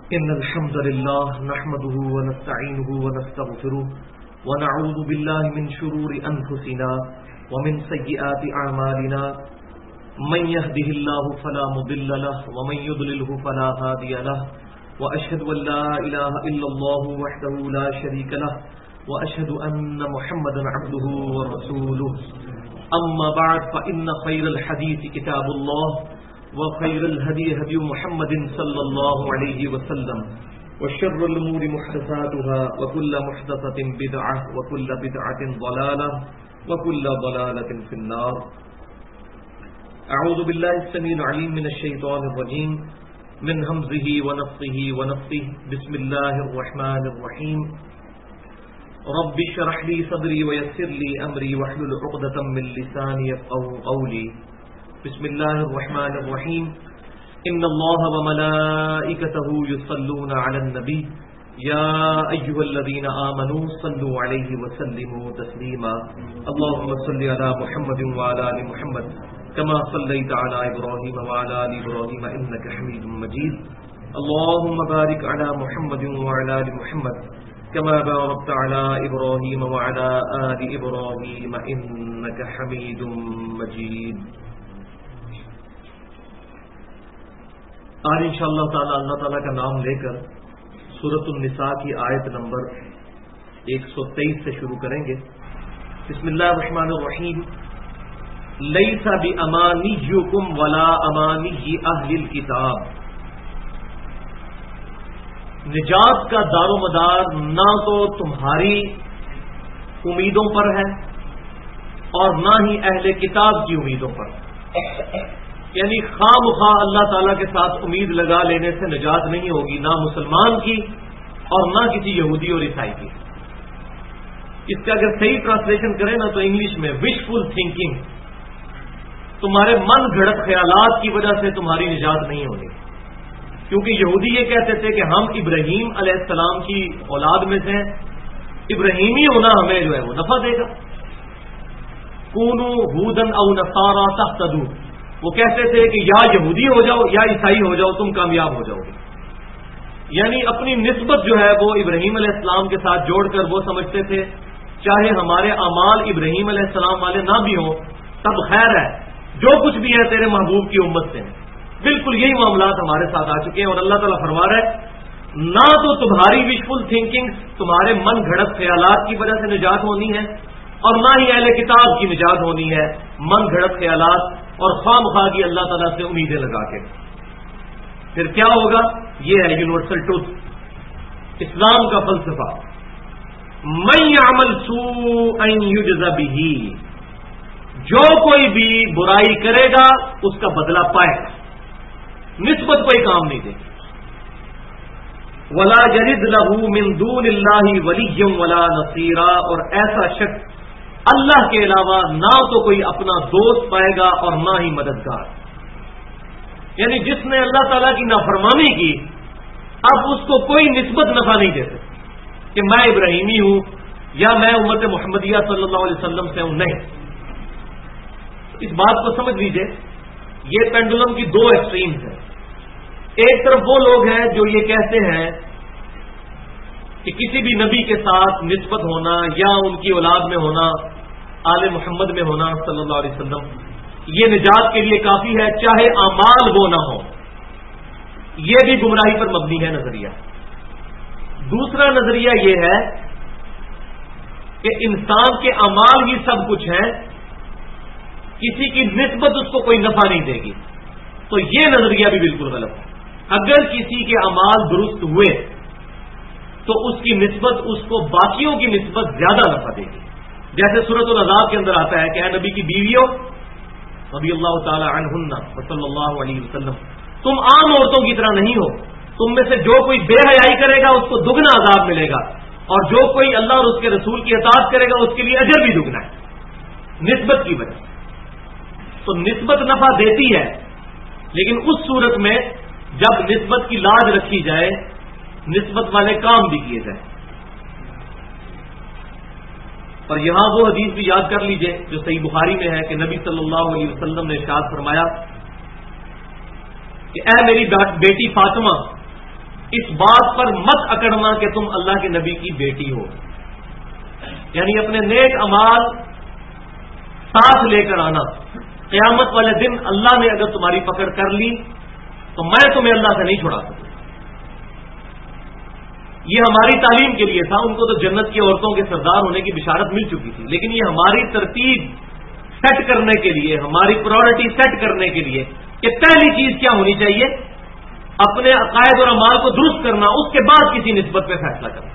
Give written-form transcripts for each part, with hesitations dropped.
إن الحمد لله نحمده ونستعينه ونستغفره ونعوذ بالله من شرور أنفسنا ومن سيئات أعمالنا من يهده الله فلا مضل له ومن يضلله فلا هادي له وأشهد أن لا إله إلا الله وحده لا شريك له وأشهد أن محمدا عبده ورسوله أما بعد فإن خير الحديث كتاب الله وخير الهدي هدي محمد صلى الله عليه وسلم وشر الأمور محدثاتها وكل محدثة بدعة وكل بدعة ضلالة وكل ضلالة في النار. أعوذ بالله السميع العليم من الشيطان الرجيم من همزه ونفخه ونفثه. بسم الله الرحمن الرحيم. رب اشرح لي صدري ويسر لي أمري واحلل عقدة من لساني يفقهوا قولي. بسم الله الرحمن الرحيم. إن الله وملائكته يصلون على النبي يا أيها الذين آمنوا صلوا عليه وسلموا تسليما. اللهم صل على محمد وعلى آل محمد كما صليت على إبراهيم وعلى آل إبراهيم إنك حميد مجيد. اللهم بارك على محمد وعلى آل محمد كما باركت على إبراهيم وعلى آل إبراهيم إنك حميد مجيد. آج انشاءاللہ تعالی اللہ تعالیٰ کا نام لے کر سورۃ النساء کی آیت نمبر 123 سے شروع کریں گے. بسم اللہ الرحمن الرحیم. لیس بامانیکم ولا امانی اہل الکتاب. نجات کا دار و مدار نہ تو تمہاری امیدوں پر ہے اور نہ ہی اہل کتاب کی امیدوں پر. یعنی خواہ مخواہ اللہ تعالیٰ کے ساتھ امید لگا لینے سے نجات نہیں ہوگی، نہ مسلمان کی اور نہ کسی یہودی اور عیسائی کی. اس کا اگر صحیح ٹرانسلیشن کریں نا تو انگلش میں وشفل تھنکنگ، تمہارے من گھڑت خیالات کی وجہ سے تمہاری نجات نہیں ہوگی. کیونکہ یہودی یہ کہتے تھے کہ ہم ابراہیم علیہ السلام کی اولاد میں سے ابراہیمی ہونا ہمیں جو ہے وہ نفع دے گا. کونوا ہودن او نصارا تہتدوا. وہ کہتے تھے کہ یا یہودی ہو جاؤ یا عیسائی ہو جاؤ، تم کامیاب ہو جاؤ گے. یعنی اپنی نسبت جو ہے وہ ابراہیم علیہ السلام کے ساتھ جوڑ کر وہ سمجھتے تھے چاہے ہمارے اعمال ابراہیم علیہ السلام والے نہ بھی ہوں تب خیر ہے، جو کچھ بھی ہے تیرے محبوب کی امت سے. بالکل یہی معاملات ہمارے ساتھ آ چکے ہیں. اور اللہ تعالیٰ فرما رہا ہے نہ تو تمہاری وشفل تھنکنگ، تمہارے من گھڑت خیالات کی وجہ سے نجات ہونی ہے اور نہ ہی اہل کتاب کی نجات ہونی ہے من گھڑت خیالات اور خواہ مخواہ کی اللہ تعالیٰ سے امیدیں لگا کے. پھر کیا ہوگا؟ یہ ہے یونیورسل ٹروتھ، اسلام کا فلسفہ. من یعمل سوءا یجز بہ. جو کوئی بھی برائی کرے گا اس کا بدلہ پائے گا، نسبت کوئی کام نہیں دے گی. ولا یجد لہ من دون اللہ ولی ولا نصیرا. اور ایسا شخص اللہ کے علاوہ نہ تو کوئی اپنا دوست پائے گا اور نہ ہی مددگار. یعنی جس نے اللہ تعالیٰ کی نافرمانی کی اب اس کو کوئی نسبت نفع نہیں دے سکتی کہ میں ابراہیمی ہوں یا میں امت محمدیہ صلی اللہ علیہ وسلم سے ہوں. نہیں. اس بات کو سمجھ لیجئے، یہ پینڈولم کی دو ایکسٹریمز ہیں. ایک طرف وہ لوگ ہیں جو یہ کہتے ہیں کہ کسی بھی نبی کے ساتھ نسبت ہونا یا ان کی اولاد میں ہونا، آل محمد میں ہونا صلی اللہ علیہ وسلم، یہ نجات کے لیے کافی ہے چاہے اعمال وہ نہ ہو. یہ بھی گمراہی پر مبنی ہے نظریہ. دوسرا نظریہ یہ ہے کہ انسان کے اعمال ہی سب کچھ ہیں، کسی کی نسبت اس کو کوئی نفع نہیں دے گی. تو یہ نظریہ بھی بالکل غلط ہے. اگر کسی کے اعمال درست ہوئے تو اس کی نسبت اس کو باقیوں کی نسبت زیادہ نفع دے گی. جیسے سورۃ العذاب کے اندر آتا ہے کہ اے نبی کی بیویوں رضی اللہ تعالی عنہن صلی اللہ علیہ وسلم، تم عام عورتوں کی طرح نہیں ہو. تم میں سے جو کوئی بے حیائی کرے گا اس کو دگنا عذاب ملے گا، اور جو کوئی اللہ اور اس کے رسول کی اطاعت کرے گا اس کے لیے اجر بھی دگنا ہے، نسبت کی وجہ سے. تو نسبت نفع دیتی ہے، لیکن اس صورت میں جب نسبت کی لاج رکھی جائے، نسبت والے کام بھی کیے جائیں. اور یہاں وہ حدیث بھی یاد کر لیجئے جو صحیح بخاری میں ہے کہ نبی صلی اللہ علیہ وسلم نے ارشاد فرمایا کہ اے میری بیٹی فاطمہ، اس بات پر مت اکڑنا کہ تم اللہ کے نبی کی بیٹی ہو، یعنی اپنے نیک اعمال ساتھ لے کر آنا. قیامت والے دن اللہ نے اگر تمہاری پکڑ کر لی تو میں تمہیں اللہ سے نہیں چھڑا سکتا. یہ ہماری تعلیم کے لیے تھا. ان کو تو جنت کی عورتوں کے سردار ہونے کی بشارت مل چکی تھی، لیکن یہ ہماری ترتیب سیٹ کرنے کے لیے، ہماری پرائورٹی سیٹ کرنے کے لیے کہ پہلی چیز کیا ہونی چاہیے، اپنے عقائد اور اعمال کو درست کرنا، اس کے بعد کسی نسبت پہ فیصلہ کرنا.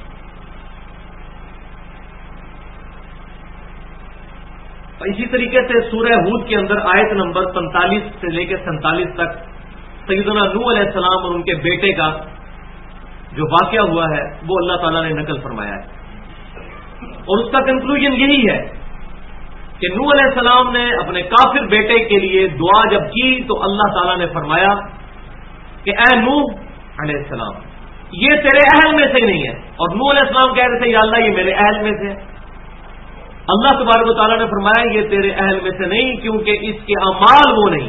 اسی طریقے سے سورہ ہود کے اندر آیت نمبر 45 سے لے کے 47 تک سیدنا نوح علیہ السلام اور ان کے بیٹے کا جو واقعہ ہوا ہے وہ اللہ تعالیٰ نے نقل فرمایا ہے، اور اس کا کنکلوژن یہی ہے کہ نوح علیہ السلام نے اپنے کافر بیٹے کے لیے دعا جب کی تو اللہ تعالیٰ نے فرمایا کہ اے نوح علیہ السلام یہ تیرے اہل میں سے نہیں ہے. اور نوح علیہ السلام کہہ رہے تھے یا اللہ یہ میرے اہل میں سے. اللہ تبارک و تعالیٰ نے فرمایا یہ تیرے اہل میں سے نہیں، کیونکہ اس کے اعمال وہ نہیں.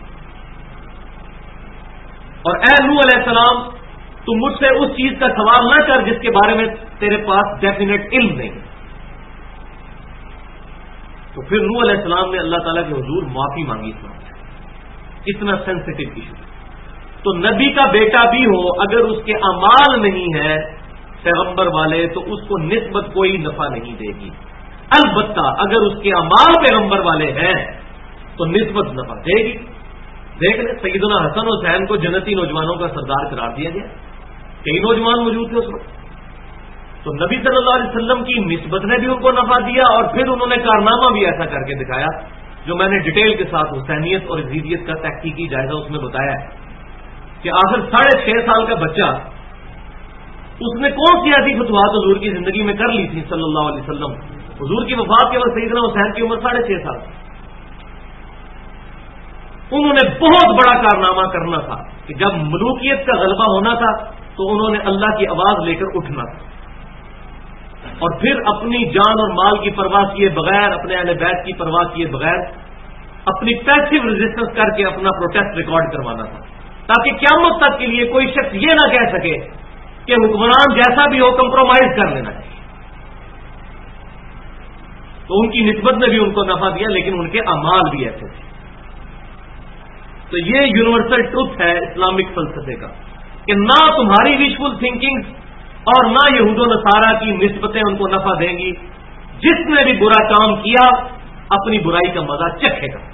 اور اے نوح علیہ السلام تم مجھ سے اس چیز کا سوال نہ کر جس کے بارے میں تیرے پاس ڈیفینیٹ علم نہیں. تو پھر نوح علیہ السلام نے اللہ تعالیٰ کے حضور معافی مانگی. اتنا سینسٹیو ایشو. تو نبی کا بیٹا بھی ہو اگر اس کے اعمال نہیں ہے پیغمبر والے تو اس کو نسبت کوئی نفع نہیں دے گی. البتہ اگر اس کے اعمال پیغمبر والے ہیں تو نسبت نفع دے گی. دیکھ لیں سیدنا حسن حسین کو جنتی نوجوانوں کا سردار قرار دیا گیا. کئی نوجوان موجود تھے اس وقت. تو نبی صلی اللہ علیہ وسلم کی نسبت نے بھی ان کو نفع دیا، اور پھر انہوں نے کارنامہ بھی ایسا کر کے دکھایا جو میں نے ڈیٹیل کے ساتھ حسینیت اور عزیزیت کا تحقیقی جائزہ اس میں بتایا ہے کہ آخر 6.5 سال کا بچہ اس نے کون سی ایسی فتوحات حضور کی زندگی میں کر لی تھی صلی اللہ علیہ وسلم. حضور کی وفات کے بعد سیدنا حسین کی عمر 6.5 سال. انہوں نے بہت بڑا کارنامہ کرنا تھا کہ جب ملوکیت کا غلبہ ہونا تھا تو انہوں نے اللہ کی آواز لے کر اٹھنا تھا، اور پھر اپنی جان اور مال کی پرواہ کیے بغیر، اپنے اہل بیت کی پرواہ کیے بغیر اپنی پیسو ریزسٹنس کر کے اپنا پروٹیسٹ ریکارڈ کروانا تھا، تاکہ قیامت تک کے لیے کوئی شخص یہ نہ کہہ سکے کہ حکمران جیسا بھی ہو کمپرومائز کر لینا چاہیے. تو ان کی نسبت نے بھی ان کو نفع دیا، لیکن ان کے اعمال بھی ایسے تھے. تو یہ یونیورسل ٹروتھ ہے اسلامک فلسفے کا کہ نہ تمہاری ویشفل تھنکنگ اور نہ یہود و نصارہ کی نسبتیں ان کو نفع دیں گی. جس نے بھی برا کام کیا اپنی برائی کا مزہ چکھے گا.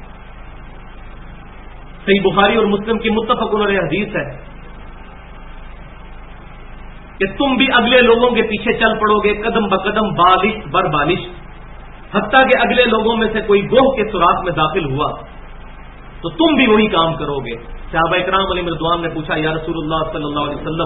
صحیح بخاری اور مسلم کی متفق علیہ حدیث ہے کہ تم بھی اگلے لوگوں کے پیچھے چل پڑو گے قدم بقدم بالش بر بالش، حتیٰ کہ اگلے لوگوں میں سے کوئی گوہ کے سوراخ میں داخل ہوا تو تم بھی وہی کام کرو گے. صحابہ اکرام علیہ رضوان نے پوچھا یا رسول اللہ صلی اللہ علیہ وسلم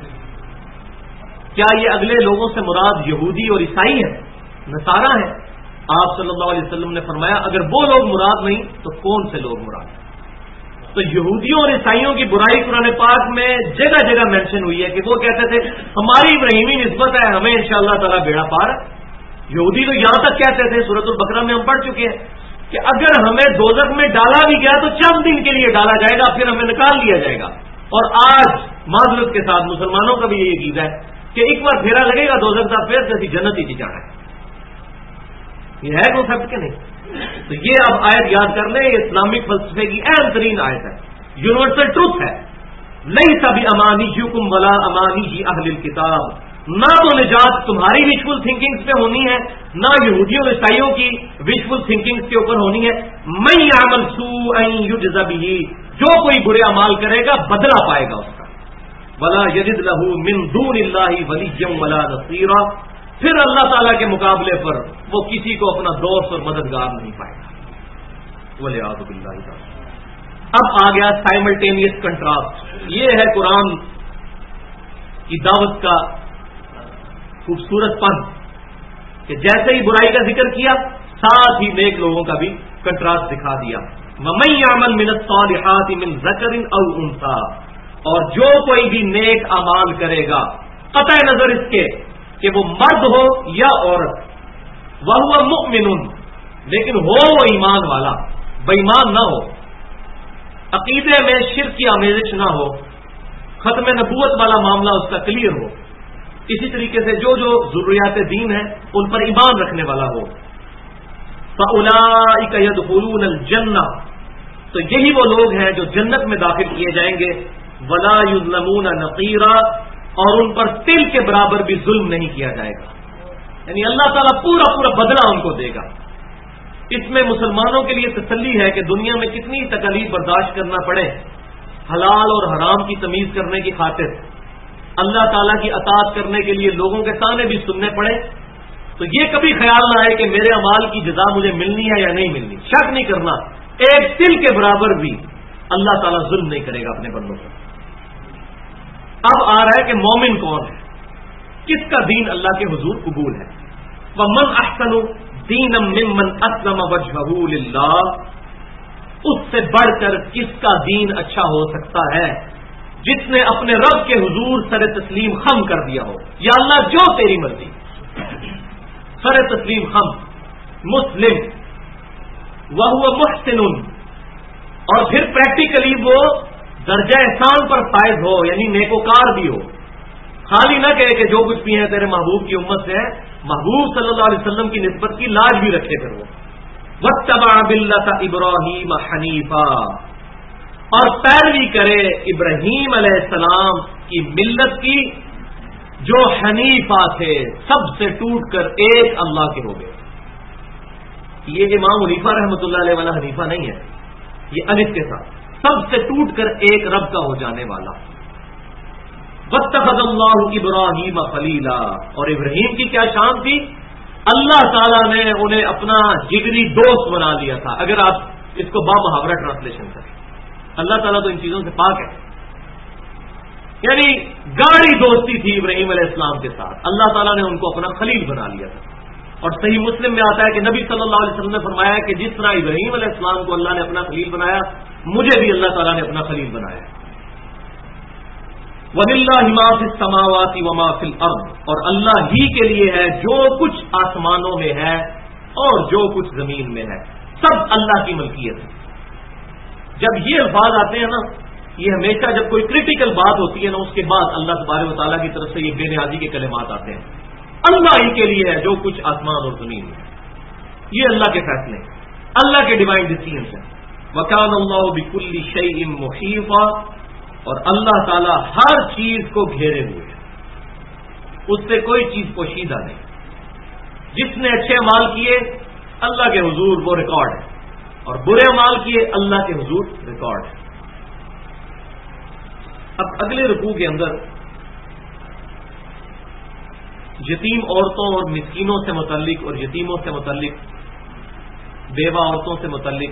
کیا یہ اگلے لوگوں سے مراد یہودی اور عیسائی ہیں، نصارہ ہیں؟ آپ صلی اللہ علیہ وسلم نے فرمایا اگر وہ لوگ مراد نہیں تو کون سے لوگ مراد ہیں؟ تو یہودیوں اور عیسائیوں کی برائی قرآن پاک میں جگہ جگہ مینشن ہوئی ہے کہ وہ کہتے تھے ہماری ابراہیمی نسبت ہے، ہمیں انشاءاللہ تعالی بیڑا پار ہے. یہودی تو یہاں تک کہتے تھے، سورۃ البقرہ میں ہم پڑھ چکے ہیں کہ اگر ہمیں دوزخ میں ڈالا بھی گیا تو چند دن کے لیے ڈالا جائے گا، پھر ہمیں نکال لیا جائے گا. اور آج معذرت کے ساتھ مسلمانوں کا بھی یہی عقیدہ ہے کہ ایک بار پھیرا لگے گا دوزخ کا، پھر جیسی جنت ہی جانا ہے. یہ ہے کانسیپٹ کہ نہیں؟ تو یہ اب آیت یاد کر لیں، یہ اسلامک فلسفے کی اہم ترین آیت ہے، یونیورسل ٹروتھ ہے. لیس بامانیکم ولا امانی اہل الکتاب. نہ تو نجات تمہاری وشفل تھنکنگز پہ ہونی ہے، نہ یہودیوں عیسائیوں کی وشفل تھنکنگز کے اوپر ہونی ہے. من یعمل سوءا یجز بہ، جو کوئی برے اعمال کرے گا بدلہ پائے گا اس کا. ولا یجد لہ من دون اللہ ولیا ولا نصیرا، پھر اللہ تعالیٰ کے مقابلے پر وہ کسی کو اپنا دوست اور مددگار نہیں پائے گا. والعیاذ باللہ تعالی. اب آ گیا سائملٹینیس کنٹراسٹ. یہ ہے قرآن کی دعوت کا خوبصورت پن کہ جیسے ہی برائی کا ذکر کیا ساتھ ہی نیک لوگوں کا بھی کنٹراسٹ دکھا دیا. وَمَن يَعْمَلْ مِنَ الصَّالِحَاتِ مِنْ ذَكَرٍ أَوْ أُنثَىٰ، اور جو کوئی بھی نیک اعمال کرے گا قطع نظر اس کے کہ وہ مرد ہو یا عورت، وَهُوَ مُؤْمِنٌ، لیکن ہو وہ ایمان والا، بے ایمان نہ ہو، عقیدے میں شرک کی آمیزش نہ ہو، ختم نبوت والا معاملہ اس کا کلیئر ہو. اسی طریقے سے جو جو ضروریات دین ہیں ان پر ایمان رکھنے والا ہو. فَأُولَٰئِكَ يَدْخُلُونَ الْجَنَّةَ، تو یہی وہ لوگ ہیں جو جنت میں داخل کیے جائیں گے. وَلَا يُظْلَمُونَ نَقِيرًا، اور ان پر تل کے برابر بھی ظلم نہیں کیا جائے گا. یعنی اللہ تعالیٰ پورا پورا بدلہ ان کو دے گا. اس میں مسلمانوں کے لیے تسلی ہے کہ دنیا میں کتنی تکلیف برداشت کرنا پڑے، حلال اور حرام کی تمیز کرنے کی خاطر، اللہ تعالیٰ کی اطاعت کرنے کے لیے لوگوں کے تانے بھی سننے پڑے، تو یہ کبھی خیال نہ آئے کہ میرے اعمال کی جزا مجھے ملنی ہے یا نہیں ملنی. شک نہیں کرنا، ایک تل کے برابر بھی اللہ تعالیٰ ظلم نہیں کرے گا اپنے بندوں پر. اب آ رہا ہے کہ مومن کون ہے، کس کا دین اللہ کے حضور قبول ہے. وَمَنْ أَحْسَنُ دِينًا مِّمَّنْ أَسْلَمَ وَجْهَهُ لِلَّهِ، اس سے بڑھ کر کس کا دین اچھا ہو سکتا ہے جس نے اپنے رب کے حضور سر تسلیم خم کر دیا ہو. یا اللہ جو تیری مرضی، سر تسلیم خم. مسلم وَهُوَ مُحْسِنٌ، اور پھر پریکٹیکلی وہ درجہ احسان پر فائز ہو، یعنی نیکوکار بھی ہو. خالی نہ کہے کہ جو کچھ بھی ہے تیرے محبوب کی امت سے ہے، محبوب صلی اللہ علیہ وسلم کی نسبت کی لاج بھی رکھے پھر وہ. وَاتَّبَعَ مِلَّةَ إِبْرَاهِيمَ حَنِيفًا، اور پیروی کرے ابراہیم علیہ السلام کی ملت کی جو حنیفہ تھے، سب سے ٹوٹ کر ایک اللہ کے ہو گئے. یہ امام حنیفہ رحمۃ اللہ علیہ والا حنیفہ نہیں ہے، یہ الف کے ساتھ سب سے ٹوٹ کر ایک رب کا ہو جانے والا. وَاتَّخَذَ اللَّهُ إِبْرَاهِيمَ خَلِيلًا، اور ابراہیم کی کیا شان تھی، اللہ تعالیٰ نے انہیں اپنا جگری دوست بنا لیا تھا. اگر آپ اس کو بامحاورہ ٹرانسلیشن کریں، اللہ تعالیٰ تو ان چیزوں سے پاک ہے. یعنی گاڑی دوستی تھی ابراہیم علیہ السلام کے ساتھ، اللہ تعالیٰ نے ان کو اپنا خلیل بنا لیا تھا. اور صحیح مسلم میں آتا ہے کہ نبی صلی اللہ علیہ وسلم نے فرمایا کہ جس طرح ابراہیم علیہ السلام کو اللہ نے اپنا خلیل بنایا، مجھے بھی اللہ تعالیٰ نے اپنا خلیل بنایا. وَلِلَّهِ مَا فِي السَّمَاوَاتِ وَمَا فِي الْأَرْضِ، اور اللہ ہی کے لیے ہے جو کچھ آسمانوں میں ہے اور جو کچھ زمین میں ہے، سب اللہ کی ملکیت ہے. جب یہ الفاظ آتے ہیں نا، یہ ہمیشہ جب کوئی کریٹیکل بات ہوتی ہے نا، اس کے بعد اللہ تبارک و تعالیٰ کی طرف سے یہ بے نیازی کے کلمات آتے ہیں. اللہ ہی کے لیے ہے جو کچھ آسمان اور زمین میں، یہ اللہ کے فیصلے، اللہ کے ڈیوائن ڈیسیژنز ہیں. وَكَانَ اللَّهُ بِكُلِّ شَيْءٍ مُحِيطًا، اور اللہ تعالیٰ ہر چیز کو گھیرے ہوئے ہے، اس سے کوئی چیز پوشیدہ نہیں. جس نے اچھے اعمال کیے اللہ کے حضور وہ ریکارڈ ہے، اور برے اعمال کیے اللہ کے حضور ریکارڈ ہے. اب اگلے رکوع کے اندر یتیم عورتوں اور مسکینوں سے متعلق اور یتیموں سے متعلق، بیوہ عورتوں سے متعلق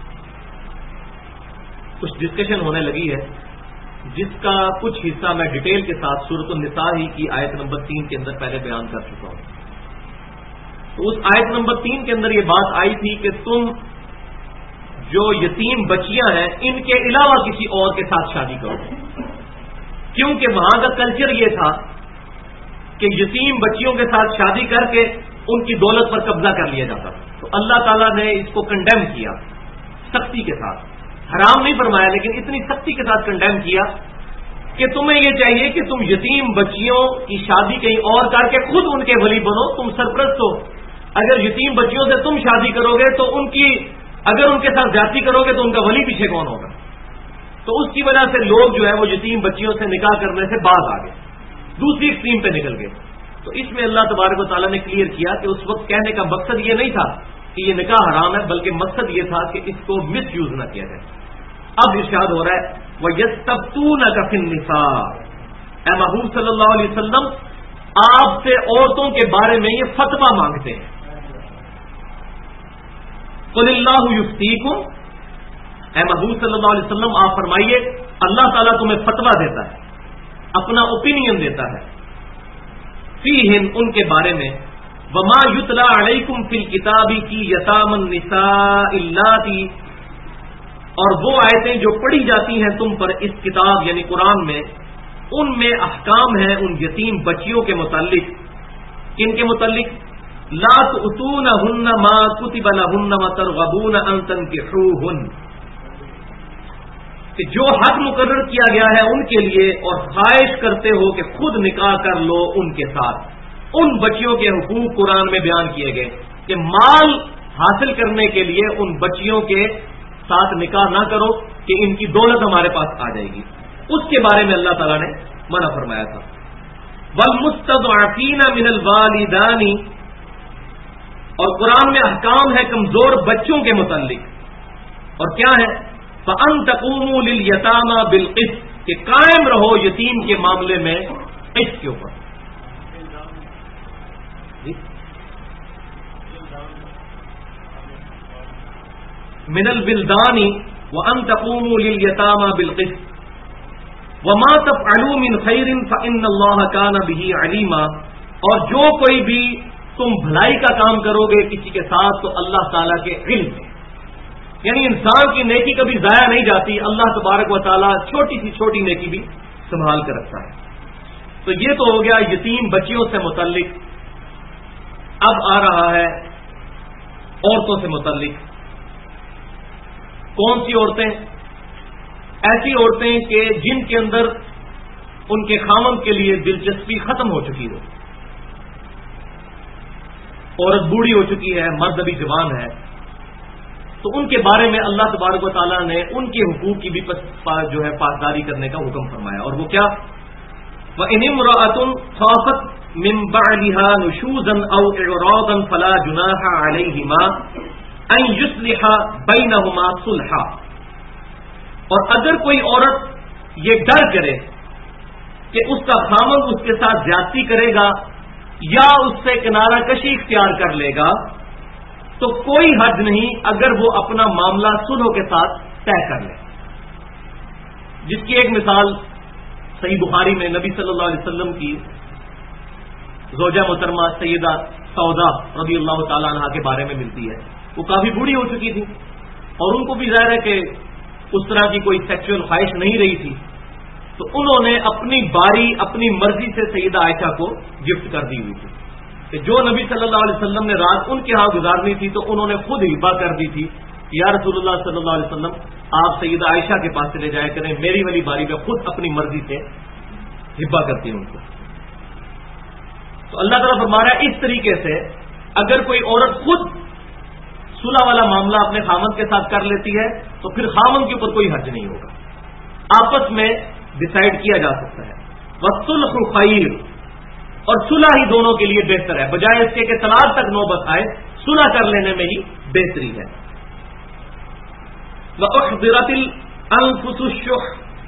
کچھ ڈسکشن ہونے لگی ہے، جس کا کچھ حصہ میں ڈیٹیل کے ساتھ سورۃ النساء ہی کی آیت نمبر 3 کے اندر پہلے بیان کر چکا ہوں. تو اس آیت نمبر 3 کے اندر یہ بات آئی تھی کہ تم جو یتیم بچیاں ہیں ان کے علاوہ کسی اور کے ساتھ شادی کرو، کیونکہ وہاں کا کلچر یہ تھا کہ یتیم بچیوں کے ساتھ شادی کر کے ان کی دولت پر قبضہ کر لیا جاتا تھا. تو اللہ تعالیٰ نے اس کو کنڈیم کیا سختی کے ساتھ، حرام نہیں فرمایا لیکن اتنی سختی کے ساتھ کنڈیم کیا کہ تمہیں یہ چاہیے کہ تم یتیم بچیوں کی شادی کہیں اور کر کے خود ان کے ولی بنو، تم سرپرست ہو. اگر یتیم بچیوں سے تم شادی کرو گے تو اگر ان کے ساتھ زیادتی کرو گے تو ان کا ولی پیچھے کون ہوگا؟ تو اس کی وجہ سے لوگ جو ہے وہ یتیم بچیوں سے نکاح کرنے سے باز آ گئے، دوسری ایکسٹریم پہ نکل گئے. تو اس میں اللہ تبارک و تعالیٰ نے کلیئر کیا کہ اس وقت کہنے کا مقصد یہ نہیں تھا کہ یہ نکاح حرام ہے، بلکہ مقصد یہ تھا کہ اس کو مس یوز نہ کیا جائے. اب ارشاد ہو رہا ہے وَيَسْتَفْتُونَكَ فِي النِّسَاءِ، اے محبوب صلی اللہ علیہ وسلم آپ سے عورتوں کے بارے میں یہ فتویٰ مانگتے ہیں. قُلِ اللَّهُ يُفْتِيكُمْ، اے محبوب صلی اللہ علیہ وسلم آپ فرمائیے اللہ تعالیٰ تمہیں فتویٰ دیتا ہے، اپنا اوپینین دیتا ہے، فیہن ان کے بارے میں، وما یتلی علیکم فی الکتاب کی یتام النساء اللاتی، اور وہ آیتیں جو پڑھی جاتی ہیں تم پر اس کتاب یعنی قرآن میں، ان میں احکام ہیں ان یتیم بچیوں کے متعلق. کن کے متعلق؟ لا تؤتونہن ما کتب لہن وترغبون ان تنکحوہن، کہ جو حق مقرر کیا گیا ہے ان کے لیے، اور خواہش کرتے ہو کہ خود نکاح کر لو ان کے ساتھ. ان بچیوں کے حقوق قرآن میں بیان کیے گئے کہ مال حاصل کرنے کے لیے ان بچیوں کے ساتھ نکاح نہ کرو کہ ان کی دولت ہمارے پاس آ جائے گی. اس کے بارے میں اللہ تعالیٰ نے منع فرمایا تھا. وَالْمُسْتَضْعَفِينَ مِنَ الْوَالِدَانِ، اور قرآن میں احکام ہے کمزور بچوں کے متعلق، اور کیا ہے؟ فَأَن تَقُومُوا لِلْيَتَامَى بِالْقِسْطِ، کہ قائم رہو یتیم کے معاملے میں قسط کے اوپر. من الولدان وان تقوموا لليتامى بالقسط وما تفعلوا من خير فان الله كان به عليما، اور جو کوئی بھی تم بھلائی کا کام کرو گے کسی کے ساتھ تو اللہ تعالیٰ کے علم میں، یعنی انسان کی نیکی کبھی ضائع نہیں جاتی. اللہ تبارک و تعالیٰ چھوٹی سی چھوٹی نیکی بھی سنبھال کر رکھتا ہے. تو یہ تو ہو گیا یتیم بچیوں سے متعلق. اب آ رہا ہے عورتوں سے متعلق. کون سی عورتیں؟ ایسی عورتیں کہ جن کے اندر ان کے خاوند کے لیے دلچسپی ختم ہو چکی ہو. عورت بوڑھی ہو چکی ہے، مرد ابھی جوان ہے، تو ان کے بارے میں اللہ تبارک و تعالیٰ نے ان کے حقوق کی بھی جو ہے پاسداری کرنے کا حکم فرمایا. اور وہ کیا؟ وَإِنِ امْرَأَةٌ خَافَتْ مِنْ بَعْلِهَا نُشُوزًا أَوْ إِعْرَاضًا فَلَا جُنَاحَ عَلَيْهِمَا أَنْ يُصْلِحَ بَيْنَهُمَا صُلْحًا، اور اگر کوئی عورت یہ ڈر کرے کہ اس کا خاوند اس کے ساتھ زیادتی کرے گا یا اس سے کنارہ کشی اختیار کر لے گا تو کوئی حرج نہیں اگر وہ اپنا معاملہ صلح کے ساتھ طے کر لے. جس کی ایک مثال صحیح بخاری میں نبی صلی اللہ علیہ وسلم کی زوجہ محترمہ سیدہ سودا رضی اللہ تعالی عنہا کے بارے میں ملتی ہے. وہ کافی بوڑھی ہو چکی تھی اور ان کو بھی ظاہر ہے کہ اس طرح کی کوئی سیکچوئل خواہش نہیں رہی تھی، تو انہوں نے اپنی باری اپنی مرضی سے سیدہ عائشہ کو گفٹ کر دی ہوئی تھی کہ جو نبی صلی اللہ علیہ وسلم نے رات ان کے ہاں گزارنی تھی تو انہوں نے خود ہبا کر دی تھی کہ یا رسول اللہ صلی اللہ علیہ وسلم آپ سیدہ عائشہ کے پاس چلے جایا کریں، میری والی باری میں خود اپنی مرضی سے ہبا کرتی ہوں ان کو. تو اللہ تعالیٰ فرما رہا ہے اس طریقے سے اگر کوئی عورت خود صلح والا معاملہ اپنے خامند کے ساتھ کر لیتی ہے تو پھر خامند کے اوپر کوئی حرج نہیں ہوگا، آپس میں ڈسائیڈ کیا جا سکتا ہے. وَالصُّلْحُ خَيْرٌ، اور صلح ہی دونوں کے لیے بہتر ہے، بجائے اس کے کہ طلاق تک نوبت آئے صلح کر لینے میں ہی بہتری ہے. وَأُحْضِرَتِ الْأَنفُسُ الشُّحَّ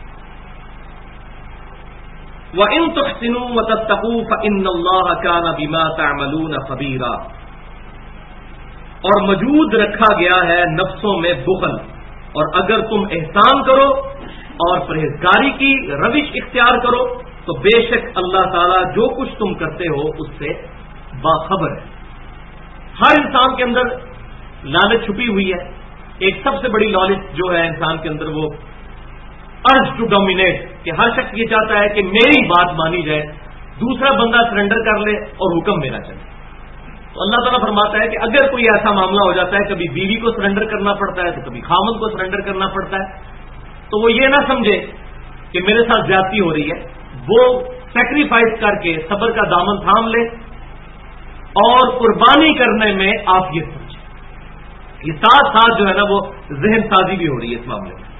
وَإِن تُحْسِنُوا وَتَتَّقُوا فَإِنَّ اللَّهَ كَانَ بِمَا تَعْمَلُونَ خَبِيرًا، اور موجود رکھا گیا ہے نفسوں میں بخل، اور اگر تم احسان کرو اور پرہیزگاری کی روش اختیار کرو تو بے شک اللہ تعالیٰ جو کچھ تم کرتے ہو اس سے باخبر ہے. ہر انسان کے اندر لالچ چھپی ہوئی ہے. ایک سب سے بڑی لالچ جو ہے انسان کے اندر وہ ارج ٹو ڈومینیٹ، کہ ہر شخص یہ چاہتا ہے کہ میری بات مانی جائے، دوسرا بندہ سرنڈر کر لے اور حکم میرا چلے. تو اللہ تعالیٰ فرماتا ہے کہ اگر کوئی ایسا معاملہ ہو جاتا ہے، کبھی بیوی کو سرنڈر کرنا پڑتا ہے تو کبھی خامند کو سرنڈر کرنا پڑتا ہے، تو وہ یہ نہ سمجھے کہ میرے ساتھ زیادتی ہو رہی ہے، وہ سیکریفائس کر کے صبر کا دامن تھام لے اور قربانی کرنے میں آپ یہ سمجھیں. یہ ساتھ ساتھ جو ہے نا وہ ذہن سازی بھی ہو رہی ہے اس معاملے میں.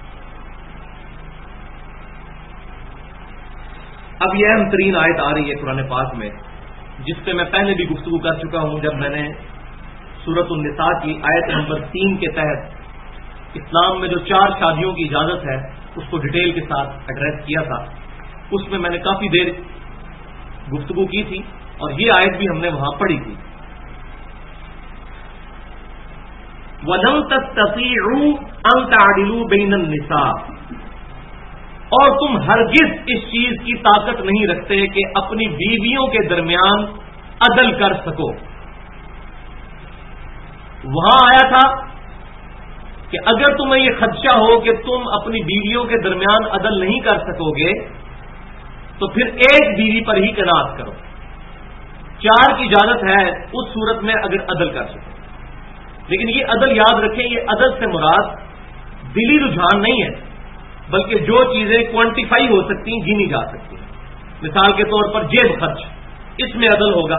اب یہ اہم ترین آیت آ رہی ہے قرآن پاک میں، جس پہ میں پہلے بھی گفتگو کر چکا ہوں جب میں نے سورۃ النساء کی آیت نمبر 3 کے تحت اسلام میں جو 4 شادیوں کی اجازت ہے اس کو ڈیٹیل کے ساتھ ایڈریس کیا تھا. اس میں میں نے کافی دیر گفتگو کی تھی اور یہ آیت بھی ہم نے وہاں پڑھی تھی. وَلَن تَسْتَطِيعُوا أَن تَعْدِلُوا بَيْنَ النِّسَاءِ، اور تم ہرگز اس چیز کی طاقت نہیں رکھتے کہ اپنی بیویوں کے درمیان عدل کر سکو. وہاں آیا تھا کہ اگر تمہیں یہ خدشہ ہو کہ تم اپنی بیویوں کے درمیان عدل نہیں کر سکو گے تو پھر ایک بیوی پر ہی قناعت کرو. 4 کی اجازت ہے اس صورت میں اگر عدل کر سکو. لیکن یہ عدل یاد رکھیں، یہ عدل سے مراد دلی رجحان نہیں ہے بلکہ جو چیزیں کوانٹیفائی ہو سکتی ہیں، گنی جا سکتی ہیں. مثال کے طور پر جیب خرچ، اس میں عدل ہوگا.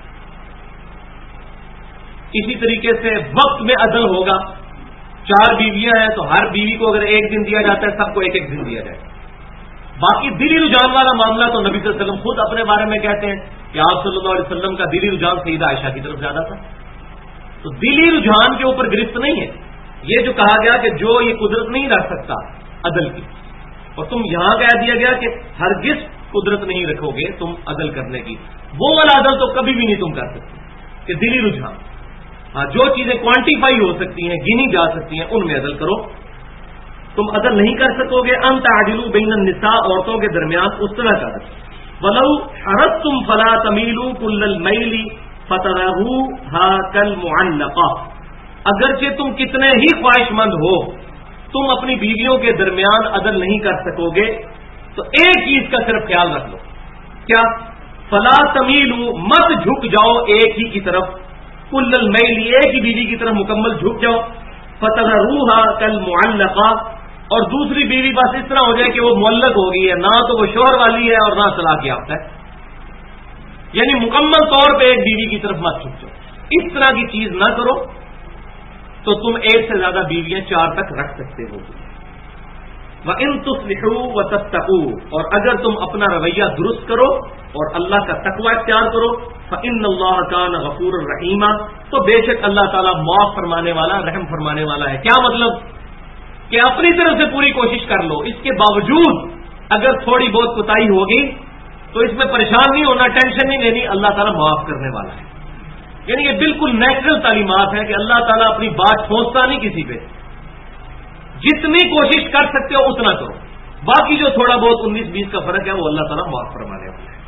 اسی طریقے سے وقت میں عدل ہوگا. 4 بیویاں ہیں تو ہر بیوی کو اگر 1 دن دیا جاتا ہے، سب کو 1 دن دیا جائے. باقی دلی رجحان والا معاملہ تو نبی صلی اللہ علیہ وسلم خود اپنے بارے میں کہتے ہیں کہ آپ صلی اللہ علیہ وسلم کا دلی رجحان سیدہ عائشہ کی طرف زیادہ تھا. تو دلی رجحان کے اوپر گرفت نہیں ہے. یہ جو کہا گیا کہ جو یہ قدرت نہیں رکھ سکتا عدل کی، اور تم یہاں کہہ دیا گیا کہ ہرگز قدرت نہیں رکھو گے تم عدل کرنے کی، وہ والا عدل تو کبھی بھی نہیں تم کر سکتے کہ دلی رجحان. ہاں، جو چیزیں کوانٹیفائی ہو سکتی ہیں، گنی جا سکتی ہیں، ان میں عدل کرو. تم عدل نہیں کر سکو گے. ان تعدلوا بین النساء، عورتوں کے درمیان اس طرح کا عدل. ولو حرصتم فلا تمیلوا کل المیل فتذروها کالمعلقہ، اگرچہ تم کتنے ہی خواہش مند ہو، تم اپنی بیویوں کے درمیان عدل نہیں کر سکو گے. تو ایک چیز کا صرف خیال رکھ لو، کیا؟ فلا تمیلوا، مت جھک جاؤ ایک ہی کی طرف، کل المیل، ایک ہی بیوی کی طرف مکمل جھک جاؤ. فتذروها کالمعلقہ، اور دوسری بیوی بس اس طرح ہو جائے کہ وہ معلق ہو گئی ہے، نہ تو وہ شوہر والی ہے اور نہ طلاق یافتہ ہے. یعنی مکمل طور پہ ایک بیوی کی طرف مت جھک جاؤ. اس طرح کی چیز نہ کرو تو تم 1 سے زیادہ بیویاں 4 تک رکھ سکتے ہو. وَإِن تُصْلِحُوا وَتَتَّقُوا، اور اگر تم اپنا رویہ درست کرو اور اللہ کا تقوی اختیار کرو، فَإِنَّ اللَّهَ كَانَ غَفُورًا رَحِيمًا، تو بے شک اللہ تعالیٰ معاف فرمانے والا، رحم فرمانے والا ہے. کیا مطلب؟ کہ اپنی طرف سے پوری کوشش کر لو، اس کے باوجود اگر تھوڑی بہت کوتاہی ہوگی تو اس میں پریشان نہیں ہونا، ٹینشن نہیں لینی، اللہ تعالیٰ معاف کرنے والا ہے. یعنی یہ بالکل نیچرل تعلیمات ہے کہ اللہ تعالیٰ اپنی بات ٹھونستا نہیں کسی پہ. جتنی کوشش کر سکتے ہو اتنا کرو، باقی جو تھوڑا بہت 19-20 کا فرق ہے وہ اللہ تعالیٰ معاف فرمانے والا ہے.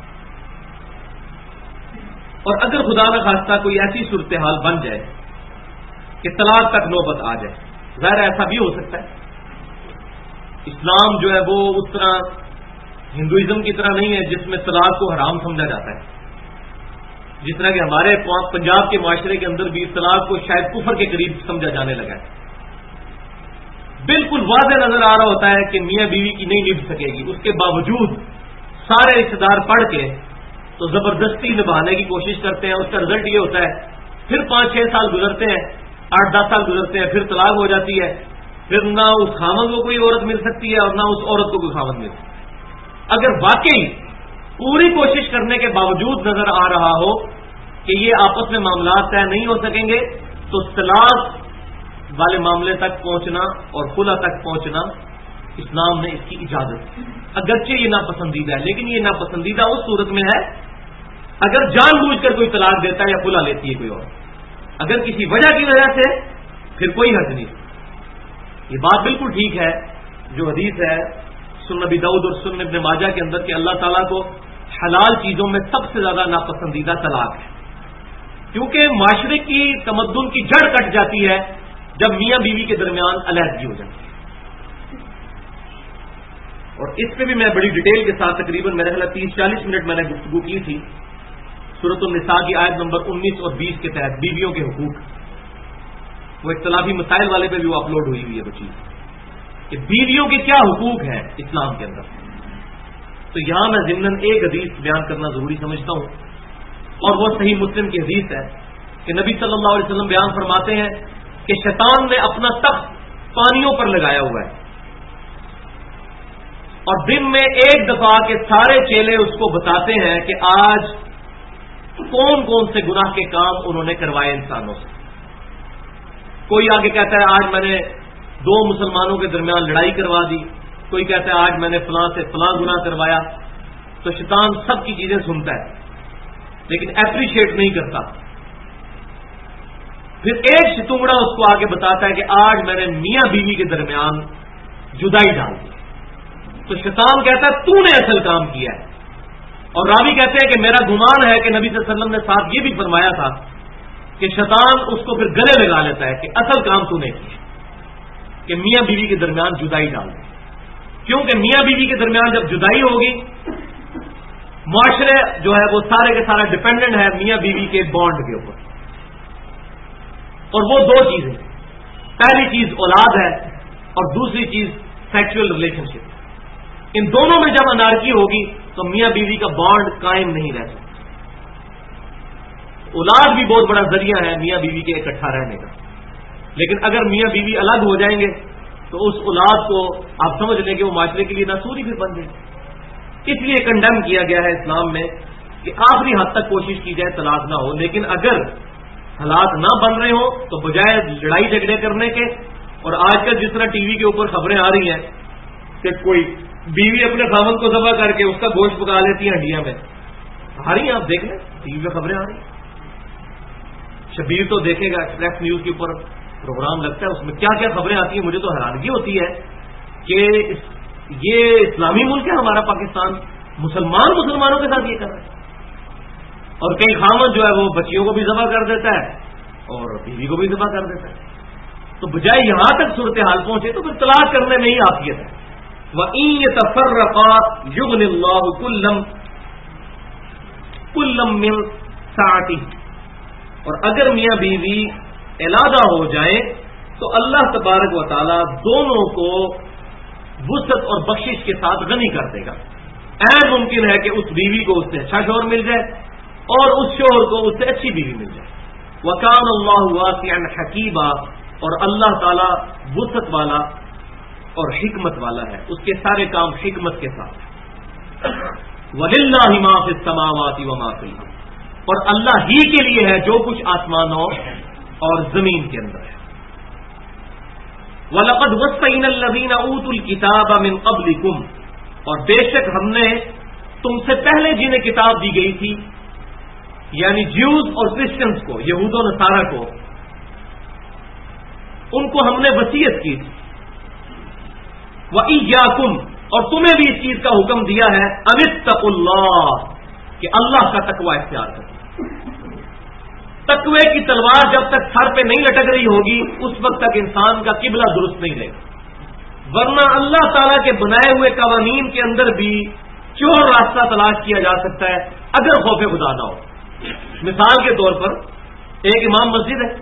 اور اگر خدا نہ خواستہ کوئی ایسی صورتحال بن جائے کہ طلاق تک نوبت آ جائے، ظاہر ایسا بھی ہو سکتا ہے. اسلام جو ہے وہ اس طرح ہندوازم کی طرح نہیں ہے جس میں طلاق کو حرام سمجھا جاتا ہے. جس طرح کہ ہمارے پنجاب کے معاشرے کے اندر بھی طلاق کو شاید کفر کے قریب سمجھا جانے لگا ہے. بالکل واضح نظر آ رہا ہوتا ہے کہ میاں بیوی کی نہیں نبھ سکے گی، اس کے باوجود سارے رشتے دار پڑھ کے تو زبردستی نبھانے کی کوشش کرتے ہیں. اس کا رزلٹ یہ ہوتا ہے پھر 5-6 سال گزرتے ہیں، 8-10 سال گزرتے ہیں، پھر طلاق ہو جاتی ہے. پھر نہ اس خاوند کو کوئی عورت مل سکتی ہے اور نہ اس عورت کو کوئی خاوند مل سکتی ہے. اگر واقعی پوری کوشش کرنے کے باوجود نظر آ رہا ہو کہ یہ آپس میں معاملات طے نہیں ہو سکیں گے تو طلاق والے معاملے تک پہنچنا اور خلا تک پہنچنا اسلام نے اس کی اجازت دی. اگرچہ یہ ناپسندیدہ ہے، لیکن یہ ناپسندیدہ اس صورت میں ہے اگر جان بوجھ کر کوئی طلاق دیتا ہے یا خلا لیتی ہے کوئی اور. اگر کسی وجہ کی وجہ سے پھر کوئی حرج نہیں. یہ بات بالکل ٹھیک ہے جو حدیث ہے سنن ابی داؤد اور سنن ابن ماجہ کے اندر کہ اللہ تعالیٰ کو حلال چیزوں میں سب سے زیادہ ناپسندیدہ طلاق ہے، کیونکہ معاشرے کی تمدن کی جڑ کٹ جاتی ہے جب میاں بیوی کے درمیان علیحدگی ہو جاتی ہے. اور اس پہ بھی میں بڑی ڈیٹیل کے ساتھ تقریباً میرے خیال 30-40 منٹ میں نے گفتگو کی تھی. سورۃ النساء کی آیت نمبر 19 اور 20 کے تحت بیویوں کے حقوق، وہ اختلافی مسائل والے پہ بھی وہ اپلوڈ ہوئی ہے وہ چیز کہ بیویوں کے کیا حقوق ہیں اسلام کے اندر. تو یہاں میں ضمناً ایک حدیث بیان کرنا ضروری سمجھتا ہوں، اور وہ صحیح مسلم کی حدیث ہے کہ نبی صلی اللہ علیہ وسلم بیان فرماتے ہیں کہ شیطان نے اپنا تخت پانیوں پر لگایا ہوا ہے اور دن میں ایک دفعہ کے سارے چیلے اس کو بتاتے ہیں کہ آج کون کون سے گناہ کے کام انہوں نے کروائے انسانوں سے. کوئی آگے کہتا ہے آج میں نے 2 مسلمانوں کے درمیان لڑائی کروا دی، کوئی کہتا ہے آج میں نے فلاں سے فلاں گناہ کروایا. تو شیطان سب کی چیزیں سنتا ہے لیکن اپریشیٹ نہیں کرتا. پھر ایک ستونگڑا اس کو آگے بتاتا ہے کہ آج میں نے میاں بیوی کے درمیان جدائی ڈال دی. تو شیطان کہتا ہے تو نے اصل کام کیا ہے. اور راوی کہتے ہیں کہ میرا گمان ہے کہ نبی صلی اللہ علیہ وسلم نے ساتھ یہ بھی فرمایا تھا کہ شیطان اس کو پھر گلے لگا لیتا ہے کہ اصل کام تو نے کیا کہ میاں بیوی کے درمیان جدائی ڈال دی. کیونکہ میاں بیوی کے درمیان جب جدائی ہوگی، معاشرے جو ہے وہ سارے کے سارا ڈپینڈنٹ ہے میاں بیوی کے بانڈ کے اوپر. اور وہ 2 چیزیں، پہلی چیز اولاد ہے اور دوسری چیز سیکچुअल ریلیشن شپ. ان دونوں میں جب انارکی ہوگی تو میاں بیوی کا بانڈ قائم نہیں رہ سکتا. اولاد بھی بہت بڑا ذریعہ ہے میاں بیوی کے اکٹھا رہنے کا، لیکن اگر میاں بیوی الگ ہو جائیں گے تو اس اولاد کو آپ سمجھ لیں کہ وہ معاشرے کے لیے ناسوری پھر بن جائے. اس لیے کنڈیم کیا گیا ہے اسلام میں کہ آخری حد تک کوشش کی جائے طلاق نہ ہو. لیکن اگر حالات نہ بن رہے ہوں تو بجائے لڑائی جھگڑے کرنے کے، اور آج کل جس طرح ٹی وی کے اوپر خبریں آ رہی ہیں کہ کوئی بیوی اپنے خاوند کو ذبح کر کے اس کا گوشت پکا لیتی ہے ہڈیاں میں، آ رہی ہیں آپ دیکھ لیں ٹی وی پہ خبریں آ رہی ہیں. شبیر تو دیکھے گا، ایکسپریس نیوز کے اوپر پروگرام لگتا ہے، اس میں کیا کیا خبریں آتی ہیں. مجھے تو حیرانگی ہوتی ہے کہ یہ اسلامی ملک ہے ہمارا پاکستان، مسلمانوں کے ساتھ یہ کر رہے ہیں. اور کئی خاوند جو ہے وہ بچیوں کو بھی ذبح کر دیتا ہے اور بیوی کو بھی ذبح کر دیتا ہے. تو بجائے یہاں تک صورتحال پہنچے تو پھر طلاق کرنے میں ہی عافیت ہے. وَإِن يَتَفَرَّقَا يُغْنِ اللَّهُ كُلًّا مِّن سَعَتِهِ. اور اگر میاں بیوی علیحدہ ہو جائیں تو اللہ تبارک و تعالی دونوں کو وسعت اور بخشش کے ساتھ غنی کر دے گا. ایسا ممکن ہے کہ اس بیوی کو اس سے اچھا شوہر مل جائے اور اس شوہر کو اس سے اچھی بیوی مل جائے. وَكَانَ اللَّهُ وَاسِعًا حَكِيمًا. اور اللہ تعالی وسعت والا اور حکمت والا ہے، اس کے سارے کام حکمت کے ساتھ. وَلِلَّهِ مَا فِي السَّمَاوَاتِ وَمَا فِي الْأَرْضِ. اور اللہ ہی کے لیے ہے جو کچھ آسمانوں اور زمین کے اندر ہے. وَلَقَدْ وَصَّيْنَا الَّذِينَ أُوتُوا الْكِتَابَ مِنْ قَبْلِكُمْ. اور بے شک ہم نے تم سے پہلے جنہیں کتاب دی گئی تھی، یعنی جیوز اور کرسچنز کو، یہود و نصارہ کو، ان کو ہم نے وصیت کی تھی. وَإِيَّاكُمْ. اور تمہیں بھی اس چیز کا حکم دیا ہے أَنِ اتَّقُوا اللَّهَ، کہ اللہ کا تقوی اختیار کرو. تقوی کی تلوار جب تک سر پہ نہیں لٹک رہی ہوگی اس وقت تک انسان کا قبلہ درست نہیں رہے گا. ورنہ اللہ تعالیٰ کے بنائے ہوئے قوانین کے اندر بھی چور راستہ تلاش کیا جا سکتا ہے اگر خوف خدا نہ ہو. مثال کے طور پر ایک امام مسجد ہے،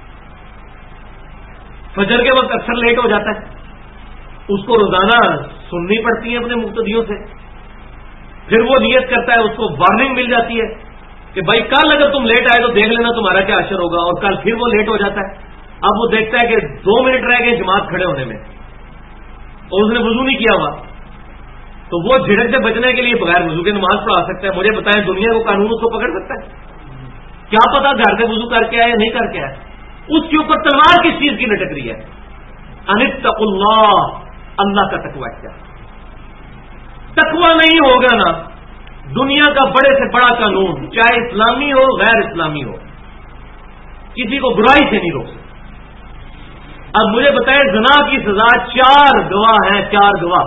فجر کے وقت اکثر لیٹ ہو جاتا ہے، اس کو روزانہ سننی پڑتی ہے اپنے مقتدیوں سے. پھر وہ نیت کرتا ہے، اس کو وارننگ مل جاتی ہے کہ بھائی کل اگر تم لیٹ آئے تو دیکھ لینا تمہارا کیا اثر ہوگا. اور کل پھر وہ لیٹ ہو جاتا ہے. اب وہ دیکھتا ہے کہ 2 منٹ رہ گئے جماعت کھڑے ہونے میں اور اس نے وضو نہیں کیا ہوا، تو وہ جھڑک سے بچنے کے لیے بغیر وضو کے نماز پڑھا سکتا ہے. مجھے بتائیں دنیا کو قانون اس کو پکڑ سکتا ہے؟ کیا پتا گھر سے وضو کر کے آئے یا نہیں کر کے آئے. اس کے اوپر تلوار کس چیز کی لٹک رہی ہے؟ أَنِ اتَّقُوا اللَّهَ، اللہ کا تقوی اختیار. تقوی نہیں ہوگا نا، دنیا کا بڑے سے بڑا قانون چاہے اسلامی ہو غیر اسلامی ہو کسی کو برائی سے نہیں روک سکتا. اب مجھے بتائیں زنا کی سزا 4 گواہ ہیں، 4 گواہ،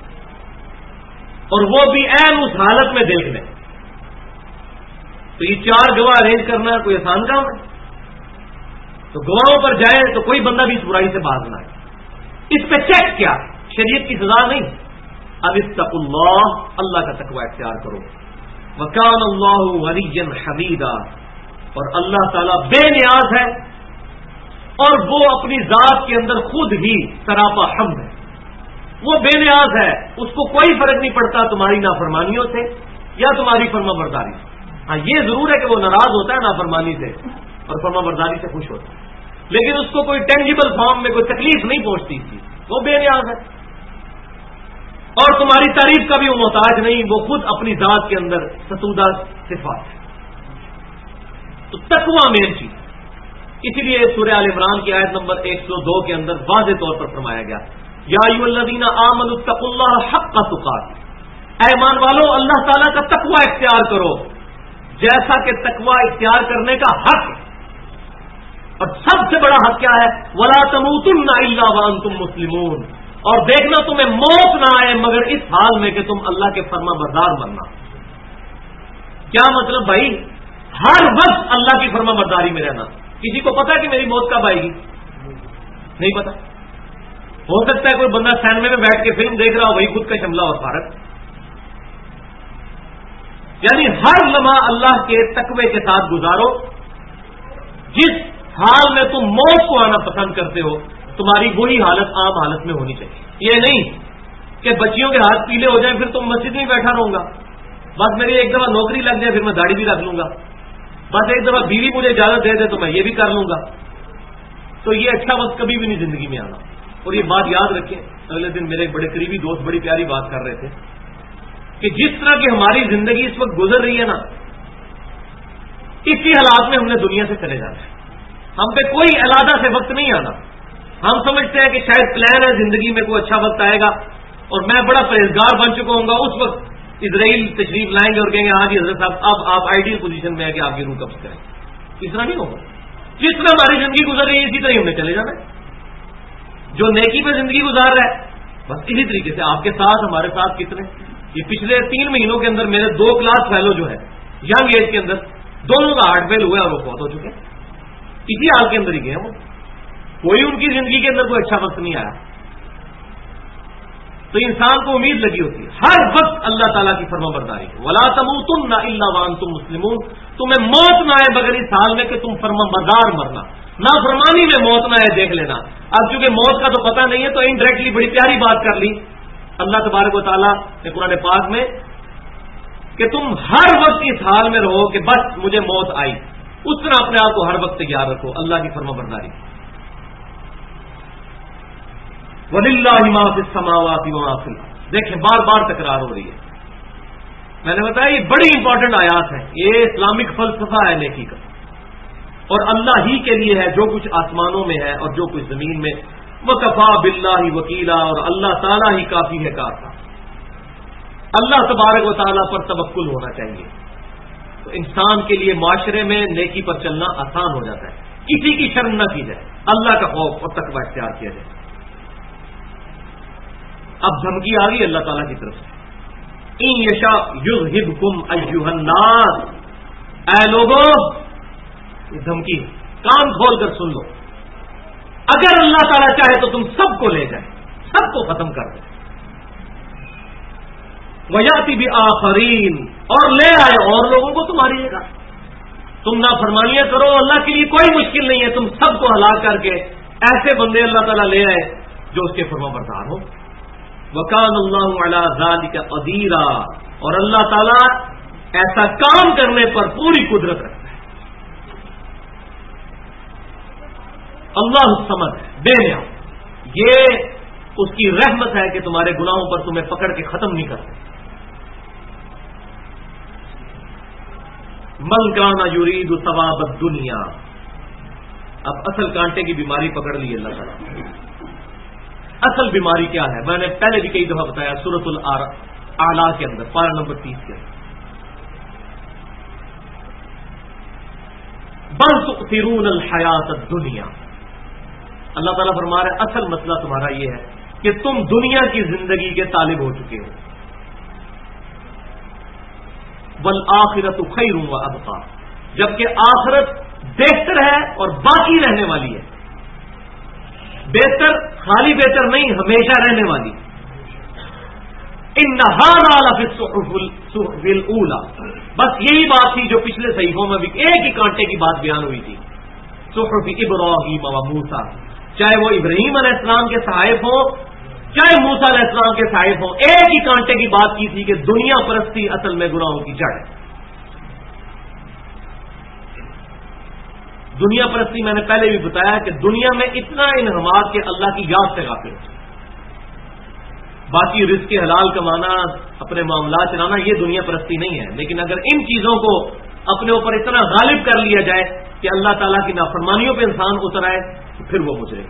اور وہ بھی عین اس حالت میں دیکھ لیں، تو یہ 4 گواہ ارینج کرنا کوئی آسان کام ہے؟ تو گواہوں پر جائیں تو کوئی بندہ بھی اس برائی سے باز نہ آئے. اس پہ چیک کیا؟ شریعت کی سزا نہیں. اب اتقوا اللہ، اللہ کا تقوی اختیار کرو. وکان اللہ ولیا حمیدا. اور اللہ تعالیٰ بے نیاز ہے اور وہ اپنی ذات کے اندر خود ہی سراپا حمد ہے. وہ بے نیاز ہے، اس کو کوئی فرق نہیں پڑتا تمہاری نافرمانیوں سے یا تمہاری فرما برداری سے. ہاں یہ ضرور ہے کہ وہ ناراض ہوتا ہے نافرمانی سے اور فرما برداری سے خوش ہوتا ہے، لیکن اس کو کوئی ٹینجیبل فارم میں کوئی تکلیف نہیں پہنچتی تھی. وہ بے نیاز ہے اور تمہاری تعریف کا بھی وہ محتاج نہیں، وہ خود اپنی ذات کے اندر ستودہ صفات ہے. تو تقوی مین چیز. اسی لیے سورہ آل عمران کی آیت نمبر 102 کے اندر واضح طور پر فرمایا گیا یا ایھا الذین آمنوا اتقوا اللہ حق تقاته. اے ایمان والو اللہ تعالیٰ کا تقوی اختیار کرو جیسا کہ تقوی اختیار کرنے کا حق ہے. اور سب سے بڑا حق کیا ہے؟ ولا تموتن الا وانتم مسلمون. اور دیکھنا تمہیں موت نہ آئے مگر اس حال میں کہ تم اللہ کے فرما بردار بننا. کیا مطلب بھائی؟ ہر وقت اللہ کی فرما برداری میں رہنا. کسی کو پتا کہ میری موت کب آئے گی؟ نہیں پتا. ہو سکتا ہے کوئی بندہ سینما میں بیٹھ کے فلم دیکھ رہا ہو، وہی خود کا شملہ اور فارغ. یعنی ہر لمحہ اللہ کے تقوی کے ساتھ گزارو. جس حال میں تم موت کو آنا پسند کرتے ہو تمہاری وہی حالت عام حالت میں ہونی چاہیے. یہ نہیں کہ بچیوں کے ہاتھ پیلے ہو جائیں پھر تم مسجد میں بیٹھا رہوں گا. بس میری ایک دفعہ نوکری لگ جائے پھر میں داڑھی بھی رکھ لوں گا. بس ایک دفعہ بیوی مجھے اجازت دے دے تو میں یہ بھی کر لوں گا. تو یہ اچھا وقت کبھی بھی نہیں زندگی میں آنا. اور یہ بات یاد رکھیں. اگلے دن میرے ایک بڑے قریبی دوست بڑی پیاری بات کر رہے تھے کہ جس طرح کی ہماری زندگی اس وقت گزر رہی ہے نا، اسی حالات میں ہم نے دنیا سے چلے جانا ہے. ہم پہ کوئی علیحدہ سے وقت نہیں آنا. ہم سمجھتے ہیں کہ شاید پلان ہے زندگی میں کوئی اچھا وقت آئے گا اور میں بڑا پرہیزگار بن چکا ہوں گا. اس وقت اسرائیل تشریف لائیں گے اور کہیں گے ہاں جی حضرت صاحب اب آپ آئیڈیل پوزیشن میں ہے کہ آپ کی روح قبض کریں. اس طرح نہیں ہوگا. جس طرح ہماری زندگی گزر رہی ہے اسی طرح ہم نے چلے جانا ہے. جو نیکی پہ زندگی گزار رہا ہے بس اسی طریقے سے آپ کے ساتھ ہمارے ساتھ کتنے یہ پچھلے 3 مہینوں کے اندر میرے 2 کلاس فیلو جو ہے ینگ ایج کے اندر دونوں کا ہارٹ فیل ہوا ہے اور وہ فوت ہو چکے. اسی حال کے اندر ہی گئے وہ. کوئی ان کی زندگی کے اندر کوئی اچھا وقت نہیں آیا. تو انسان کو امید لگی ہوتی ہے ہر وقت اللہ تعالیٰ کی فرما برداری ہے. وَلَا تَمُوتُنَّ إِلَّا وَأَنْتُم مُسْلِمُونَ. تمہیں موت نہ آئے مگر اس حال میں کہ تم فرما بردار مرنا. نافرمانی میں موت نہ آئے دیکھ لینا. اب چونکہ موت کا تو پتہ نہیں ہے تو انڈائریکٹلی بڑی پیاری بات کر لی اللہ تبارک و تعالیٰ نے قرآن پاک میں کہ تم ہر وقت اس حال میں رہو کہ بس مجھے موت آئی. اس طرح اپنے آپ کو ہر وقت تیار رکھو اللہ کی فرما برداری. وَلِلَّهِ مَا فِي السَّمَاوَاتِ وَمَا فِي الْأَرْضِ. دیکھیں بار بار تکرار ہو رہی ہے. میں نے بتایا یہ بڑی امپورٹنٹ آیات ہے. یہ اسلامک فلسفہ ہے نیکی کا. اور اللہ ہی کے لیے ہے جو کچھ آسمانوں میں ہے اور جو کچھ زمین میں. وَكَفَى بِاللَّهِ وَكِيلًا. اور اللہ تعالیٰ ہی کافی ہے کارساز. اللہ تبارک و تعالیٰ پر توکل ہونا چاہیے. تو انسان کے لیے معاشرے میں نیکی پر چلنا آسان ہو جاتا ہے. کسی کی شرم نہ کی جائے. اللہ کا خوف اور تقویٰ اختیار کیا جائے. اب دھمکی آ گئی اللہ تعالیٰ کی طرف سے. ان یشاء یذہبکم ایھا الناس. اے لوگوں یہ دھمکی کان کھول کر سن لو. اگر اللہ تعالیٰ چاہے تو تم سب کو لے جائے سب کو ختم کر دے. ویاتی بآخرین. اور لے آئے اور لوگوں کو تمہاری جگہ. تم نافرمانیاں کرو اللہ کے لیے کوئی مشکل نہیں ہے. تم سب کو ہلاک کر کے ایسے بندے اللہ تعالیٰ لے آئے جو اس کے فرما بردار ہو. وَكَانَ اللَّهُ عَلَى ذَلِكَ قَدِيرًا. اور اللہ تعالیٰ ایسا کام کرنے پر پوری قدرت رکھتا ہے. اللہ الصمد ہے بے نیاز. یہ اس کی رحمت ہے کہ تمہارے گناہوں پر تمہیں پکڑ کے ختم نہیں کرتے. مَنْ كَانَ يُرِيدُ ثَوَابَ الدُّنْيَا. اب اصل کانٹے کی بیماری پکڑ لی اللہ تعالیٰ. اصل بیماری کیا ہے؟ میں نے پہلے بھی کئی دفعہ بتایا سورۃ الاعلیٰ کے اندر پارہ نمبر 30 کے اندر. بل تؤثرون الحیات الدنیا. اللہ تعالیٰ فرما رہا ہے اصل مسئلہ تمہارا یہ ہے کہ تم دنیا کی زندگی کے طالب ہو چکے ہو. والآخرۃ خیر وابقیٰ. جبکہ آخرت بہتر ہے اور باقی رہنے والی ہے. بہتر خالی بہتر نہیں ہمیشہ رہنے والی. ان ھذا لفی الصحف الاولى. بس یہی بات تھی جو پچھلے صحیفوں میں بھی ایک ہی کانٹے کی بات بیان ہوئی تھی. صحف ابراہیم و موسیٰ. چاہے وہ ابراہیم علیہ السلام کے صحائف ہوں چاہے موسیٰ علیہ السلام کے صحائف ہوں ایک ہی کانٹے کی بات کی تھی کہ دنیا پرستی اصل میں گناہوں کی جڑ ہے. دنیا پرستی میں نے پہلے بھی بتایا کہ دنیا میں اتنا انہماک کہ اللہ کی یاد سے غافل ہو. باقی رزق حلال کمانا اپنے معاملات چلانا یہ دنیا پرستی نہیں ہے. لیکن اگر ان چیزوں کو اپنے اوپر اتنا غالب کر لیا جائے کہ اللہ تعالیٰ کی نافرمانیوں پہ انسان اتر آئے تو پھر وہ مجرم.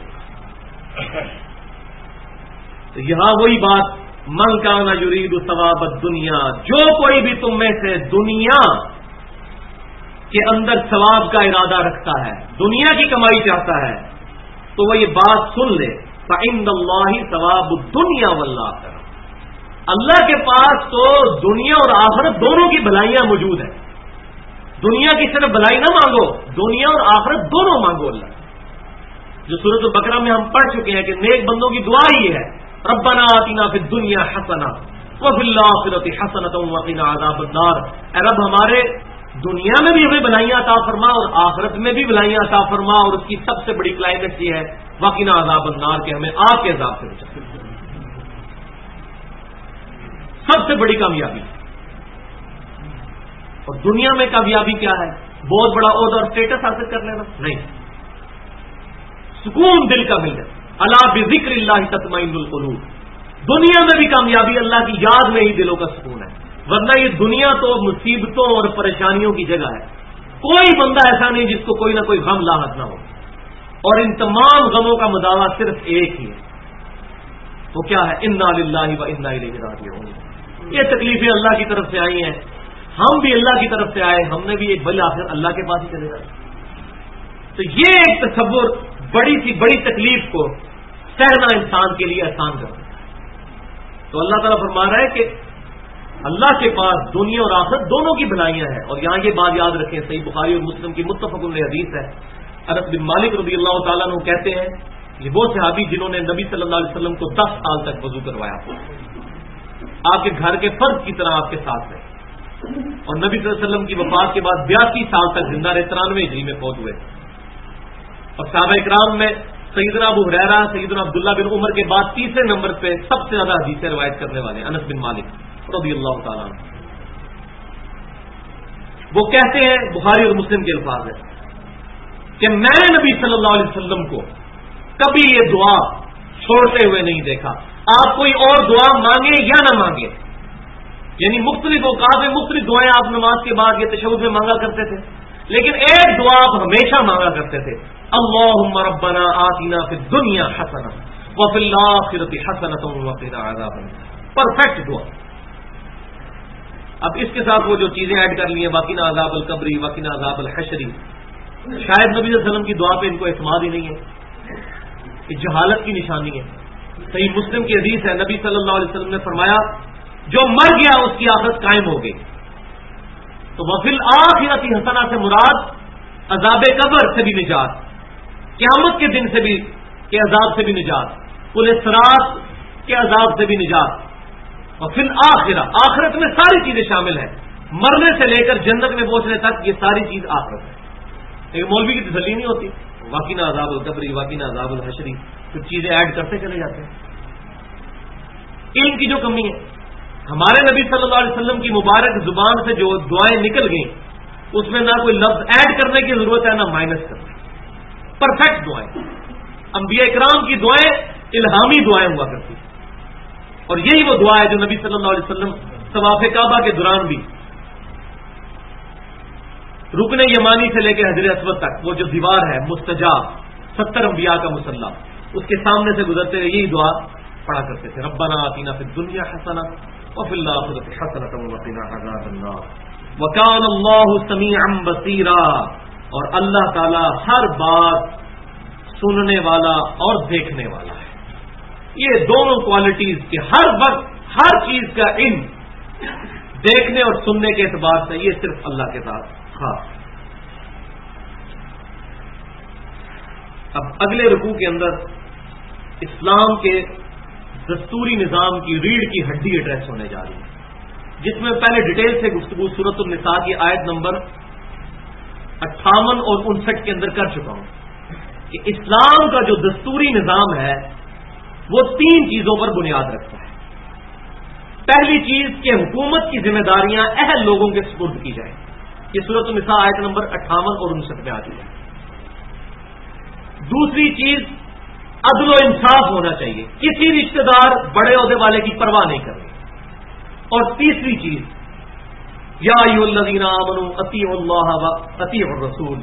تو یہاں وہی بات من کان یرید ثواب الدنیا. جو کوئی بھی تم میں سے دنیا کے اندر ثواب کا ارادہ رکھتا ہے دنیا کی کمائی چاہتا ہے تو وہ یہ بات سن لے. فعند اللہ ثواب الدنیا والآخرہ. اللہ کے پاس تو دنیا اور آخرت دونوں کی بھلائیاں موجود ہیں. دنیا کی صرف بھلائی نہ مانگو دنیا اور آخرت دونوں مانگو. اللہ جو سورۃ البقرہ میں ہم پڑھ چکے ہیں کہ نیک بندوں کی دعا ہی ہے ربنا آتنا فی الدنیا حسنہ وفی الآخرۃ حسنۃ وقنا عذاب النار. اے رب ہمارے دنیا میں بھی ہمیں بھلائیاں عطا فرما اور آخرت میں بھی بھلائیاں عطا فرما، اور اس کی سب سے بڑی کلائمیکس یہ ہے وقنا عذاب النار کہ ہمیں آگ کے عذاب سے بچا، سب سے بڑی کامیابی۔ اور دنیا میں کامیابی کیا ہے؟ بہت بڑا عہدہ اور اسٹیٹس حاصل کر لینا نہیں، سکون دل کا مل جائے۔ الا بذکر اللہ تطمئن القلوب، دنیا میں بھی کامیابی اللہ کی یاد میں ہی دلوں کا سکون ہے، ورنہ یہ دنیا تو مصیبتوں اور پریشانیوں کی جگہ ہے۔ کوئی بندہ ایسا نہیں جس کو کوئی نہ کوئی غم لاحق نہ ہو، اور ان تمام غموں کا مداوع صرف ایک ہی ہے، وہ کیا ہے؟ انا للہ و انا الیہ راجعون۔ یہ تکلیفیں اللہ کی طرف سے آئی ہیں، ہم بھی اللہ کی طرف سے آئے، ہم نے بھی ایک بل آخر اللہ کے پاس ہی چلے جائے۔ تو یہ ایک تصور بڑی سی بڑی تکلیف کو سہنا انسان کے لیے آسان کر دیتا ہے۔ تو اللہ تعالیٰ فرما رہا ہے کہ اللہ کے پاس دنیا اور آخرت دونوں کی بھلائیاں ہیں۔ اور یہاں یہ بات یاد رکھیں، صحیح بخاری اور مسلم کی متفق علیہ حدیث ہے، انس بن مالک رضی اللہ تعالیٰ عنہ کہتے ہیں، یہ وہ صحابی جنہوں نے نبی صلی اللہ علیہ وسلم کو 10 سال تک وضو کروایا، آپ کے گھر کے فرد کی طرح آپ کے ساتھ رہے، اور نبی صلی اللہ علیہ وسلم کی وفات کے بعد 82 سال تک زندہ رہے، 93 ہجری میں فوت ہوئے۔ اور صحابہ اکرام میں سیدنا ابو ہریرہ، سیدنا عبداللہ بن عمر کے بعد تیسرے نمبر پہ سب سے زیادہ حدیثیں روایت کرنے والے انس بن مالک رضی اللہ تعالیٰ عنہ۔ وہ کہتے ہیں، بخاری اور مسلم کے الفاظ ہیں کہ میں نے نبی صلی اللہ علیہ وسلم کو کبھی یہ دعا چھوڑتے ہوئے نہیں دیکھا، آپ کوئی اور دعا مانگے یا نہ مانگے، یعنی مختلف اوقات میں مختلف دعائیں آپ نماز کے بعد یہ تشہد میں مانگا کرتے تھے، لیکن ایک دعا آپ ہمیشہ مانگا کرتے تھے، اللہم ربنا آتنا فی الدنیا حسنہ وفی الآخرۃ حسنۃ وقنا عذاب النار۔ پرفیکٹ دعا۔ اب اس کے ساتھ وہ جو چیزیں ایڈ کر لی ہیں، وقنا عذاب القبر، وقنا عذاب الحشر، شاید نبی صلی اللہ علیہ وسلم کی دعا پہ ان کو اعتماد ہی نہیں ہے، یہ جہالت کی نشانی ہے۔ صحیح مسلم کی حدیث ہے، نبی صلی اللہ علیہ وسلم نے فرمایا جو مر گیا اس کی آخرت قائم ہو گئی۔ تو وفی الآخرۃ حسنہ سے مراد عذاب قبر سے بھی نجات، قیامت کے دن سے بھی کے عذاب سے بھی نجات، پل صراط کے عذاب سے بھی نجات، اور پھر آخرت میں ساری چیزیں شامل ہیں، مرنے سے لے کر جنت میں پہنچنے تک یہ ساری چیز آخرت ہے۔ ایک مولوی کی تسلی نہیں ہوتی، واقعی عذاب القبر، واقعی عذاب الحشر، کچھ چیزیں ایڈ کرتے چلے جاتے ہیں۔ ان کی جو کمی ہے، ہمارے نبی صلی اللہ علیہ وسلم کی مبارک زبان سے جو دعائیں نکل گئیں اس میں نہ کوئی لفظ ایڈ کرنے کی ضرورت ہے نہ مائنس کرنے، پرفیکٹ دعائیں۔ انبیاء اکرام کی دعائیں الہامی دعائیں ہوا کرتی، اور یہی وہ دعا ہے جو نبی صلی اللہ علیہ وسلم طواف کعبہ کے دوران بھی رکن یمانی سے لے کے حجر اسود تک وہ جو دیوار ہے مستجاب 70 انبیاء کا مسلح، اس کے سامنے سے گزرتے ہوئے یہی دعا پڑھا کرتے تھے، ربنا آتنا فی الدنیا حسنہ وفی الآخرۃ حسنۃ وقنا عذاب النار وکان اللہ سمیعا بصیرا، اور اللہ تعالی ہر بات سننے والا اور دیکھنے والا ہے۔ یہ دونوں کوالٹیز کے ہر وقت ہر چیز کا علم دیکھنے اور سننے کے اعتبار سے یہ صرف اللہ کے ساتھ خاص۔ اب اگلے رکوع کے اندر اسلام کے دستوری نظام کی ریڑھ کی ہڈی ایڈریس ہونے جا رہی ہے، جس میں پہلے ڈیٹیل سے گفتگو سورۃ النساء کی آیت نمبر 58 اور 59 کے اندر کر چکا ہوں کہ اسلام کا جو دستوری نظام ہے وہ 3 چیزوں پر بنیاد رکھتا ہے۔ پہلی چیز کہ حکومت کی ذمہ داریاں اہل لوگوں کے سپرد کی جائیں، یہ سورۃ النساء آیت نمبر 58 اور 59 میں آتی ہے۔ دوسری چیز عدل و انصاف ہونا چاہیے، کسی رشتہ دار بڑے عہدے والے کی پرواہ نہیں کرنی۔ اور تیسری چیز یا ایھا الذین آمنوا اطیعوا اللہ واطیعوا الرسول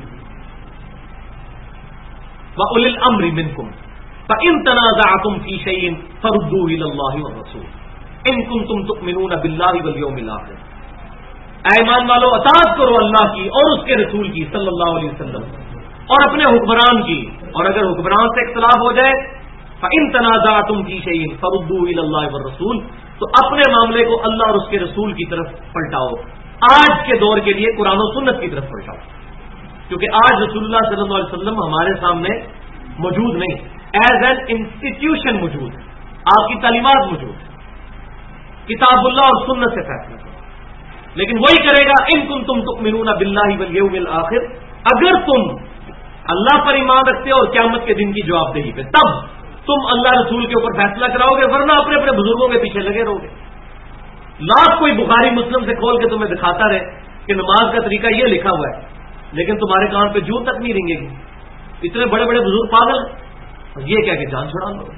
واولی الامر منکم فان تنازعتم فی شیء فردوه الی اللہ والرسول ان کنتم تؤمنون باللہ والیوم الآخر۔ اے ایمان والو، اطاعت کرو اللہ کی اور اس کے رسول کی صلی اللہ علیہ وسلم، اور اپنے حکمران کی، اور اگر حکمران سے اختلاف ہو جائے فَإِن تَنَازَعْتُمْ فِي شَيْءٍ فَرُدُّوهُ إِلَى اللَّهِ وَالرَّسُولِ، تو اپنے معاملے کو اللہ اور اس کے رسول کی طرف پلٹاؤ، آج کے دور کے لیے قرآن و سنت کی طرف پلٹاؤ، کیونکہ آج رسول اللہ صلی اللہ علیہ وسلم ہمارے سامنے موجود نہیں، ایز این انسٹیٹیوشن موجود ہے، آپ کی تعلیمات موجود ہے، کتاب اللہ اور سنت سے فیصلہ کرو۔ لیکن وہی کرے گا ان کنتم تؤمنون باللہ والیوم الآخر، اگر تم اللہ پر ایمان رکھتے ہو اور قیامت کے دن کی جواب دہی پہ، تب تم اللہ رسول کے اوپر فیصلہ کراؤ گے، ورنہ اپنے اپنے بزرگوں کے پیچھے لگے رہو گے۔ لاکھ کوئی بخاری مسلم سے کھول کے تمہیں دکھاتا رہے کہ نماز کا طریقہ یہ لکھا ہوا ہے، لیکن تمہارے کان پہ جوں تک نہیں رینگے گی، اتنے بڑے بڑے بزرگ پاگل، یہ کہہ کے جان چھڑا لو۔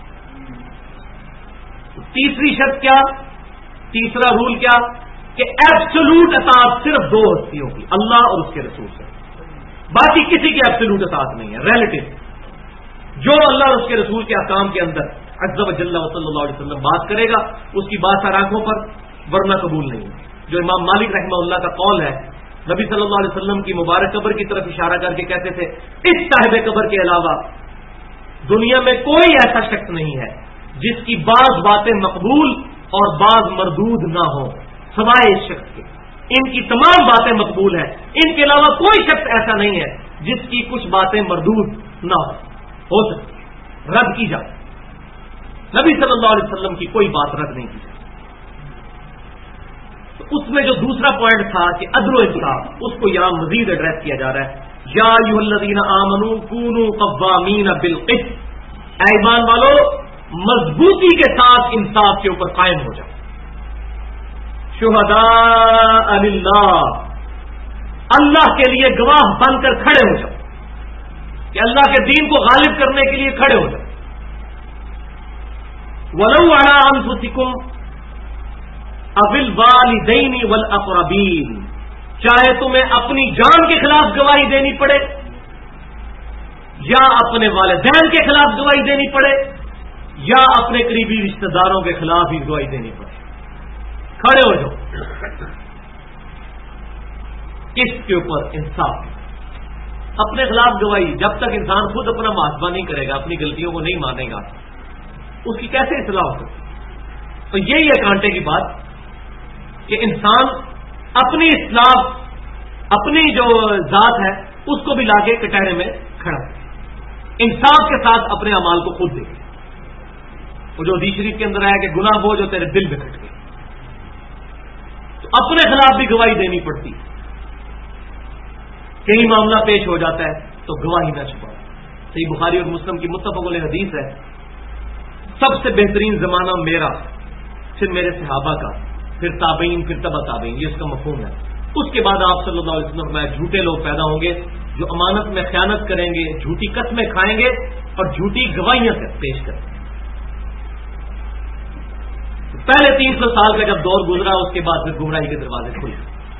تیسری شرط کیا، تیسرا رول کیا کہ ایبسولوٹ اطاعت صرف دو ہستیوں کی، اللہ اور اس کے رسول سے، باقی کسی کی ایبسولوٹ اطاعت نہیں ہے، ریلیٹو۔ جو اللہ اور اس کے رسول کے احکام کے اندر عز و جل و صلی اللہ علیہ وسلم بات کرے گا اس کی بات ہر آنکھوں پر، ورنہ قبول نہیں ہے۔ جو امام مالک رحمہ اللہ کا قول ہے، نبی صلی اللہ علیہ وسلم کی مبارک قبر کی طرف اشارہ کر کے کہتے تھے اس صاحب قبر کے علاوہ دنیا میں کوئی ایسا شخص نہیں ہے جس کی بعض باتیں مقبول اور بعض مردود نہ ہو سوائے اس شخص کے، ان کی تمام باتیں مقبول ہیں، ان کے علاوہ کوئی شخص ایسا نہیں ہے جس کی کچھ باتیں مردود نہ ہو سکتی رد کی جائے۔ نبی صلی اللہ علیہ وسلم کی کوئی بات رد نہیں کی جائے۔ تو اس میں جو دوسرا پوائنٹ تھا کہ عدل و انصاف، اس کو یہاں مزید ایڈریس کیا جا رہا ہے، یا ایھا الذین آمنوا کونوا قوامین بالقسط، اے ایمان والو مضبوطی کے ساتھ انصاف کے اوپر قائم ہو جاؤ، شہداء للہ، اللہ کے لیے گواہ بن کر کھڑے ہو جاؤ، کہ اللہ کے دین کو غالب کرنے کے لیے کھڑے ہو جاؤ۔ وَلَوْ عَلَىٰ أَنفُسِكُمْ أَوِ الْوَالِدَيْنِ وَالْأَقْرَبِينَ، چاہے تمہیں اپنی جان کے خلاف گواہی دینی پڑے یا اپنے والدین کے خلاف گواہی دینی پڑے یا اپنے قریبی رشتہ داروں کے خلاف ہی گواہی دینی پڑے، کھڑے ہو جاؤ۔ کس کے اوپر؟ انصاف۔ اپنے خلاف گواہی، جب تک انسان خود اپنا محاسبہ نہیں کرے گا، اپنی غلطیوں کو نہیں مانے گا، اس کی کیسے اصلاح ہو سکتی؟ تو یہی ہے کانٹے کی بات کہ انسان اپنی اصلاح، اپنی جو ذات ہے اس کو بھی لا کے کٹہرے میں کھڑا کرے، انصاف کے ساتھ اپنے اعمال کو خود دیکھے۔ وہ جو حدیث شریف کے اندر آیا کہ گناہ وہ جو تیرے دل میں کھٹ گئے، تو اپنے خلاف بھی گواہی دینی پڑتی ہے۔ کہیں معاملہ پیش ہو جاتا ہے تو گواہی نہ چھپاؤ۔ صحیح بخاری اور مسلم کی متفق علیہ حدیث ہے، سب سے بہترین زمانہ میرا، پھر میرے صحابہ کا، پھر تابعین، پھر تبع تابعین، یہ اس کا مفہوم ہے۔ اس کے بعد آپ صلی اللہ علیہ وسلم میں جھوٹے لوگ پیدا ہوں گے جو امانت میں خیانت کریں گے، جھوٹی قسمیں کھائیں گے اور جھوٹی گواہیاں پیش کریں گے۔ پہلے 300 سال کا جب دور گزرا اس کے بعد پھر گمراہی کے دروازے کھلے۔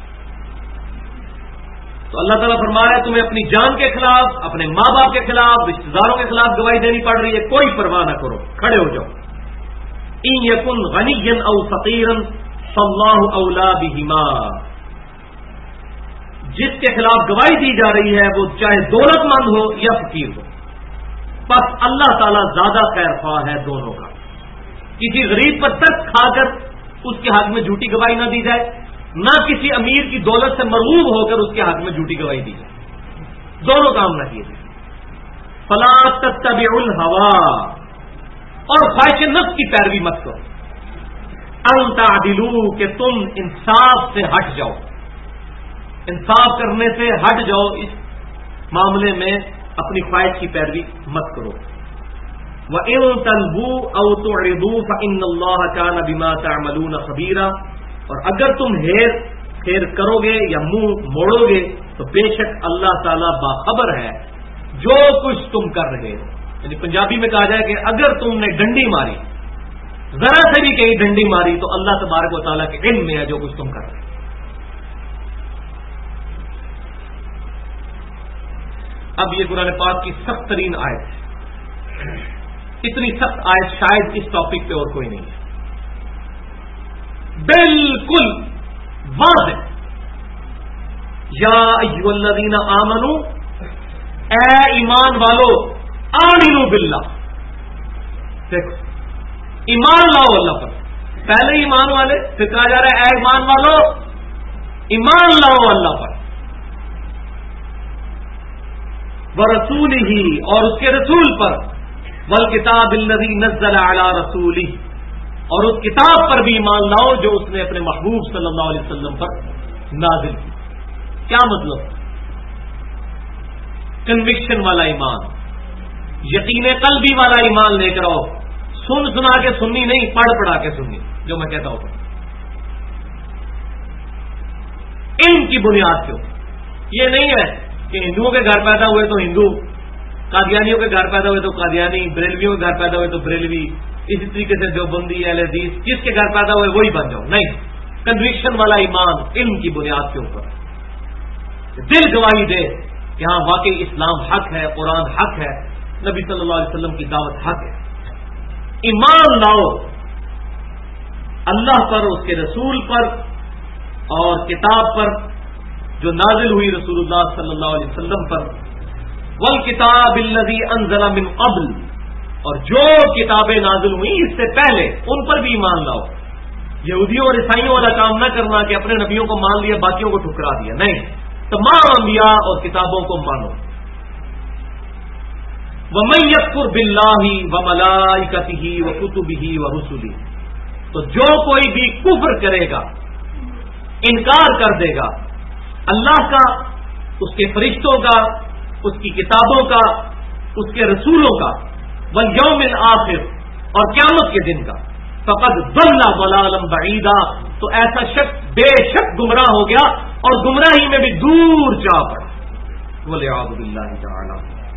تو اللہ تعالیٰ فرما رہا ہے تمہیں اپنی جان کے خلاف، اپنے ماں باپ کے خلاف، رشتہ داروں کے خلاف گواہی دینی پڑ رہی ہے، کوئی پرواہ نہ کرو، کھڑے ہو جاؤ۔ ان یکن غنیا او فقیرا فاللہ اولی بہما، جس کے خلاف گواہی دی جا رہی ہے وہ چاہے دولت مند ہو یا فقیر ہو، بس اللہ تعالیٰ زیادہ خیر خواہ ہے دونوں کا۔ کسی غریب پر ترس کھا کر اس کے حق میں جھوٹی گواہی نہ دی جائے، نہ کسی امیر کی دولت سے مرغوب ہو کر اس کے حق میں جھوٹی گواہی دی جائے، دونوں کام نہ کیے جائے۔ فلا تتبعوا الهوى، اور خواہش نفس کی پیروی مت کرو، ان تعدلوا، کہ تم انصاف سے ہٹ جاؤ، انصاف کرنے سے ہٹ جاؤ، اس معاملے میں اپنی خواہش کی پیروی مت کرو۔ وَإِن تَلْوُوا أَوْ تُعْرِضُوا فَإِنَّ اللَّهَ كَانَ بِمَا تَعْمَلُونَ خَبِيرًا، اور اگر تم ہیر پھیر کرو گے یا منہ موڑو گے تو بے شک اللہ تعالیٰ باخبر ہے جو کچھ تم کر رہے ہو۔ یعنی پنجابی میں کہا جائے کہ اگر تم نے ڈنڈی ماری، ذرا سے بھی کہیں ڈنڈی ماری، تو اللہ تبارک و تعالیٰ کے علم میں ہے جو کچھ تم کر رہے ہو۔ اب یہ قرآن پاک کی سخت ترین آیت ہے، اتنی سخت آیت شاید اس ٹاپک پہ اور کوئی نہیں ہے، بالکل واضح۔ یا ایھا الذین آمنوا، اے ایمان والو، آمنوا باللہ، دیکھو ایمان لاؤ اللہ پر، پہلے ایمان والے، پھر کہا جا رہا ہے اے ایمان والو ایمان لاؤ اللہ پر، وَرَسُولِهِ، اور اس کے رسول پر، وَالْكِتَابِ الَّذِي نَزَّلَ عَلَى رَسُولِهِ، اور اس کتاب پر بھی ایمان لاؤ جو اس نے اپنے محبوب صلی اللہ علیہ وسلم پر نازل کی. کیا مطلب؟ کنوکشن والا ایمان، یقین قلبی والا ایمان لے کر آؤ. سن سنا کے سننی نہیں، پڑھ پڑھا کے سننی. جو میں کہتا ہوں علم کی بنیاد کے اوپر. یہ نہیں ہے کہ ہندوؤں کے گھر پیدا ہوئے تو ہندو، قادیانیوں کے گھر پیدا ہوئے تو قادیانی، بریلویوں کے گھر پیدا ہوئے تو بریلوی، اسی طریقے سے دیوبندی اہل حدیث جس کے گھر پیدا ہوئے وہی بن جاؤ. نہیں، کنوکشن والا ایمان علم کی بنیاد کے اوپر. دل گواہی دے کہ ہاں واقعی اسلام حق ہے، قرآن حق ہے، نبی صلی اللہ علیہ وسلم کی دعوت حق ہے. ایمان لاؤ اللہ پر، اس کے رسول پر اور کتاب پر جو نازل ہوئی رسول اللہ صلی اللہ علیہ وسلم پر. والکتاب الذی انزل من قبل، اور جو کتابیں نازل ہوئی اس سے پہلے ان پر بھی ایمان لاؤ. یہودیوں اور عیسائیوں والا کام نہ کرنا کہ اپنے نبیوں کو مان لیا باقیوں کو ٹھکرا دیا. نہیں، تمام انبیاء اور کتابوں کو مانو. وَمَن يَكْفُرْ بِاللَّهِ وَمَلَائِكَتِهِ وَكُتُبِهِ وَرُسُلِهِ، تو جو کوئی بھی کفر کرے گا، انکار کر دے گا اللہ کا، اس کے فرشتوں کا، اس کی کتابوں کا، اس کے رسولوں کا، وَالْيَوْمِ الْآخِرِ، اور قیامت کے دن کا، فَقَدْ ضَلَّ ضَلَالًا بَعِيدًا، تو ایسا شخص بے شک گمراہ ہو گیا اور گمراہی میں بھی دور جا پڑا. وَلِعَاذُ بِاللَّهِ تَعَالَى.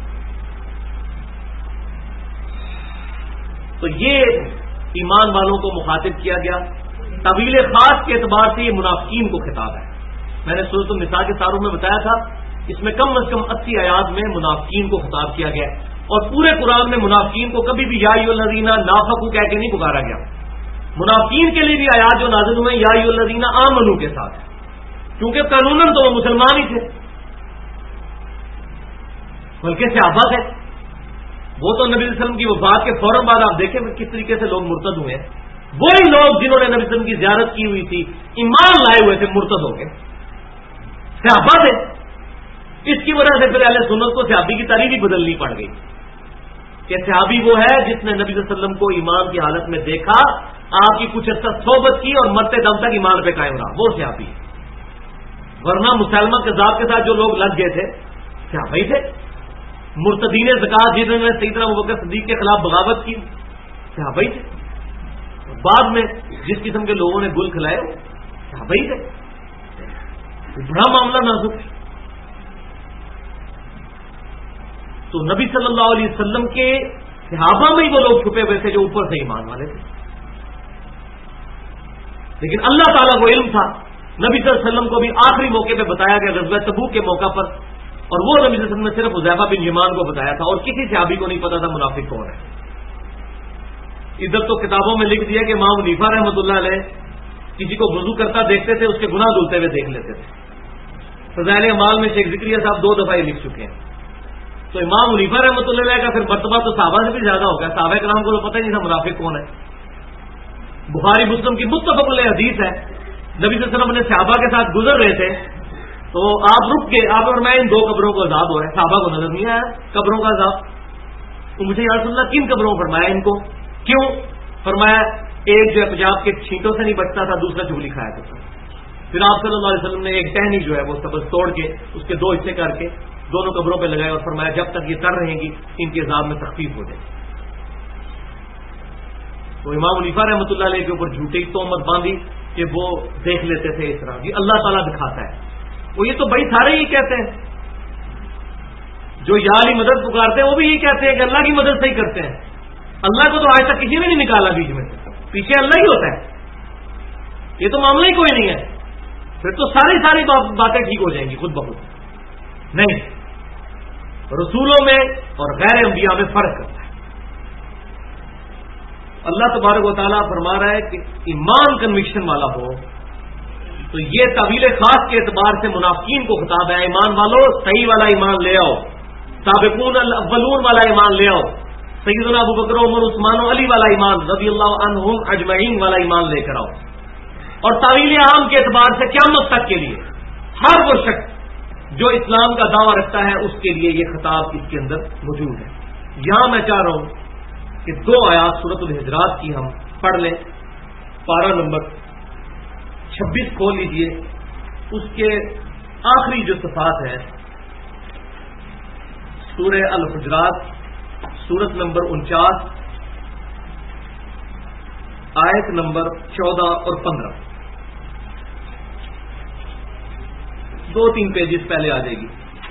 تو یہ ایمان والوں کو مخاطب کیا گیا. طویل خاص کے اعتبار سے یہ منافقین کو خطاب ہے. میں نے سورۃ النساء کے تعارف میں بتایا تھا، اس میں کم از کم 80 آیات میں منافقین کو خطاب کیا گیا، اور پورے قرآن میں منافقین کو کبھی بھی یا ایھا الذین نافقوا کہہ کے نہیں پکارا گیا. منافقین کے لیے بھی آیات جو نازل ہوئے یا ایھا الذین آمنوا کے ساتھ، کیونکہ قانوناً تو وہ مسلمان ہی تھے، بلکہ صحابہ تھے. وہ تو نبی صلی اللہ علیہ وسلم کی وفات کے فوراً بعد آپ دیکھیں کس طریقے سے لوگ مرتد ہوئے ہیں. وہی لوگ جنہوں نے نبی صلی اللہ علیہ وسلم کی زیارت کی ہوئی تھی، ایمان لائے ہوئے تھے، مرتد ہو گئے، صحابہ تھے. اس کی وجہ سے پھر اہل سنت کو صحابی کی تعریف ہی بدلنی پڑ گئی کہ صحابی وہ ہے جس نے نبی صلی اللہ علیہ وسلم کو ایمان کی حالت میں دیکھا، آپ کی کچھ عرصہ صحبت کی اور مرتے دم تک ایمان پہ قائم رہا، وہ صحابی. ورنہ مسلمہ کذاب کے ساتھ جو لوگ لگ گئے تھے صحابی تھے. مرتدین زکات جنہوں نے سیدنا ابوبکر صدیق کے خلاف بغاوت کی صحابی تھے. بعد میں جس قسم کے لوگوں نے گل کھلائے وہ صحابی تھے. بڑا معاملہ نازک ہے. تو نبی صلی اللہ علیہ وسلم کے صحابہ میں ہی وہ لوگ چھپے ہوئے تھے جو اوپر سے ایمان والے تھے. لیکن اللہ تعالیٰ کو علم تھا. نبی صلی اللہ علیہ وسلم کو بھی آخری موقع پہ بتایا گیا غزوہ تبوک کے موقع پر، اور وہ نبی صلی اللہ علیہ وسلم نے صرف حذیفہ بن یمان کو بتایا تھا، اور کسی صحابی کو نہیں پتا تھا منافق کون ہے. ادھر تو کتابوں میں لکھ دیا کہ امام حنیفہ رحمۃ اللہ علیہ کسی کو وضو کرتا دیکھتے تھے، اس کے گناہ دھلتے ہوئے دیکھ لیتے تھے. فضائل اعمال میں شیخ ذکریہ صاحب 2 دفعہ یہ لکھ چکے ہیں. تو امام حنیفہ رحمۃ اللہ علیہ کا پھر مرتبہ تو صحابہ سے بھی زیادہ ہوگا. صحابہ کرام کو تو پتہ ہی نہیں تھا منافق کون ہے. بخاری مسلم کی متفق علیہ حدیث ہے، نبی صلی اللہ علیہ وسلم اپنے صحابہ کے ساتھ گزر رہے تھے تو آپ رک کے آپ اور میں ان 2 قبروں کو عذاب ہو رہا ہے. صحابہ کو نظر نہیں آیا قبروں کا عذاب. تو مجھے یا رسول اللہ کن قبروں فرمایا ان کو؟ کیوں فرمایا؟ ایک جو ہے پنجاب کے چھینٹوں سے نہیں بچتا تھا، دوسرا چگلی کھایا کرتا. پھر آپ صلی اللہ علیہ وسلم نے ایک ٹہنی جو ہے وہ سبز توڑ کے اس کے 2 حصے کر کے دونوں قبروں پہ لگائے اور فرمایا جب تک یہ تر رہیں گی ان کے عذاب میں تخفیف ہو جائے. تو امام حنیفہ رحمۃ اللہ علیہ کے اوپر جھوٹی تہمت باندھی کہ وہ دیکھ لیتے تھے اس طرح. یہ اللہ تعالیٰ دکھاتا ہے. وہ یہ تو بھائی سارے ہی کہتے ہیں، جو یا علی مدد پکارتے ہیں وہ بھی یہی کہتے ہیں کہ اللہ کی مدد سے ہی کرتے ہیں. اللہ کو تو آج تک کسی نے نہیں نکالا بیچ میں سے، پیچھے اللہ ہی ہوتا ہے. یہ تو معاملہ ہی کوئی نہیں ہے. پھر تو ساری باتیں ٹھیک ہو جائیں گی خود بخود. نہیں، رسولوں میں اور غیر انبیاء میں فرق کرتا ہے. اللہ تبارک و تعالیٰ فرما رہا ہے کہ ایمان کنوکشن والا ہو تو یہ طویل خاص کے اعتبار سے منافقین کو خطاب ہے. ایمان والو صحیح والا ایمان لے آؤ، سابقون الاولون والا ایمان لے آؤ، سیدنا ابو بکر عمر عثمان و علی والا ایمان رضی اللہ عنہم اجمعین والا ایمان لے کر آؤ. اور طویل عام کے اعتبار سے قیامت تک کے لیے ہر وہ شخص جو اسلام کا دعویٰ رکھتا ہے اس کے لیے یہ خطاب اس کے اندر موجود ہے. یہاں میں چاہ رہا ہوں کہ 2 آیات سورۃ الحجرات کی ہم پڑھ لیں پارہ نمبر 26 کھول لیجئے، اس کے آخری جو صفحات ہیں، سورہ الحجرات سورت نمبر 49 آیت نمبر 14 اور 15، 2-3 پیجز پہلے آ جائے گی،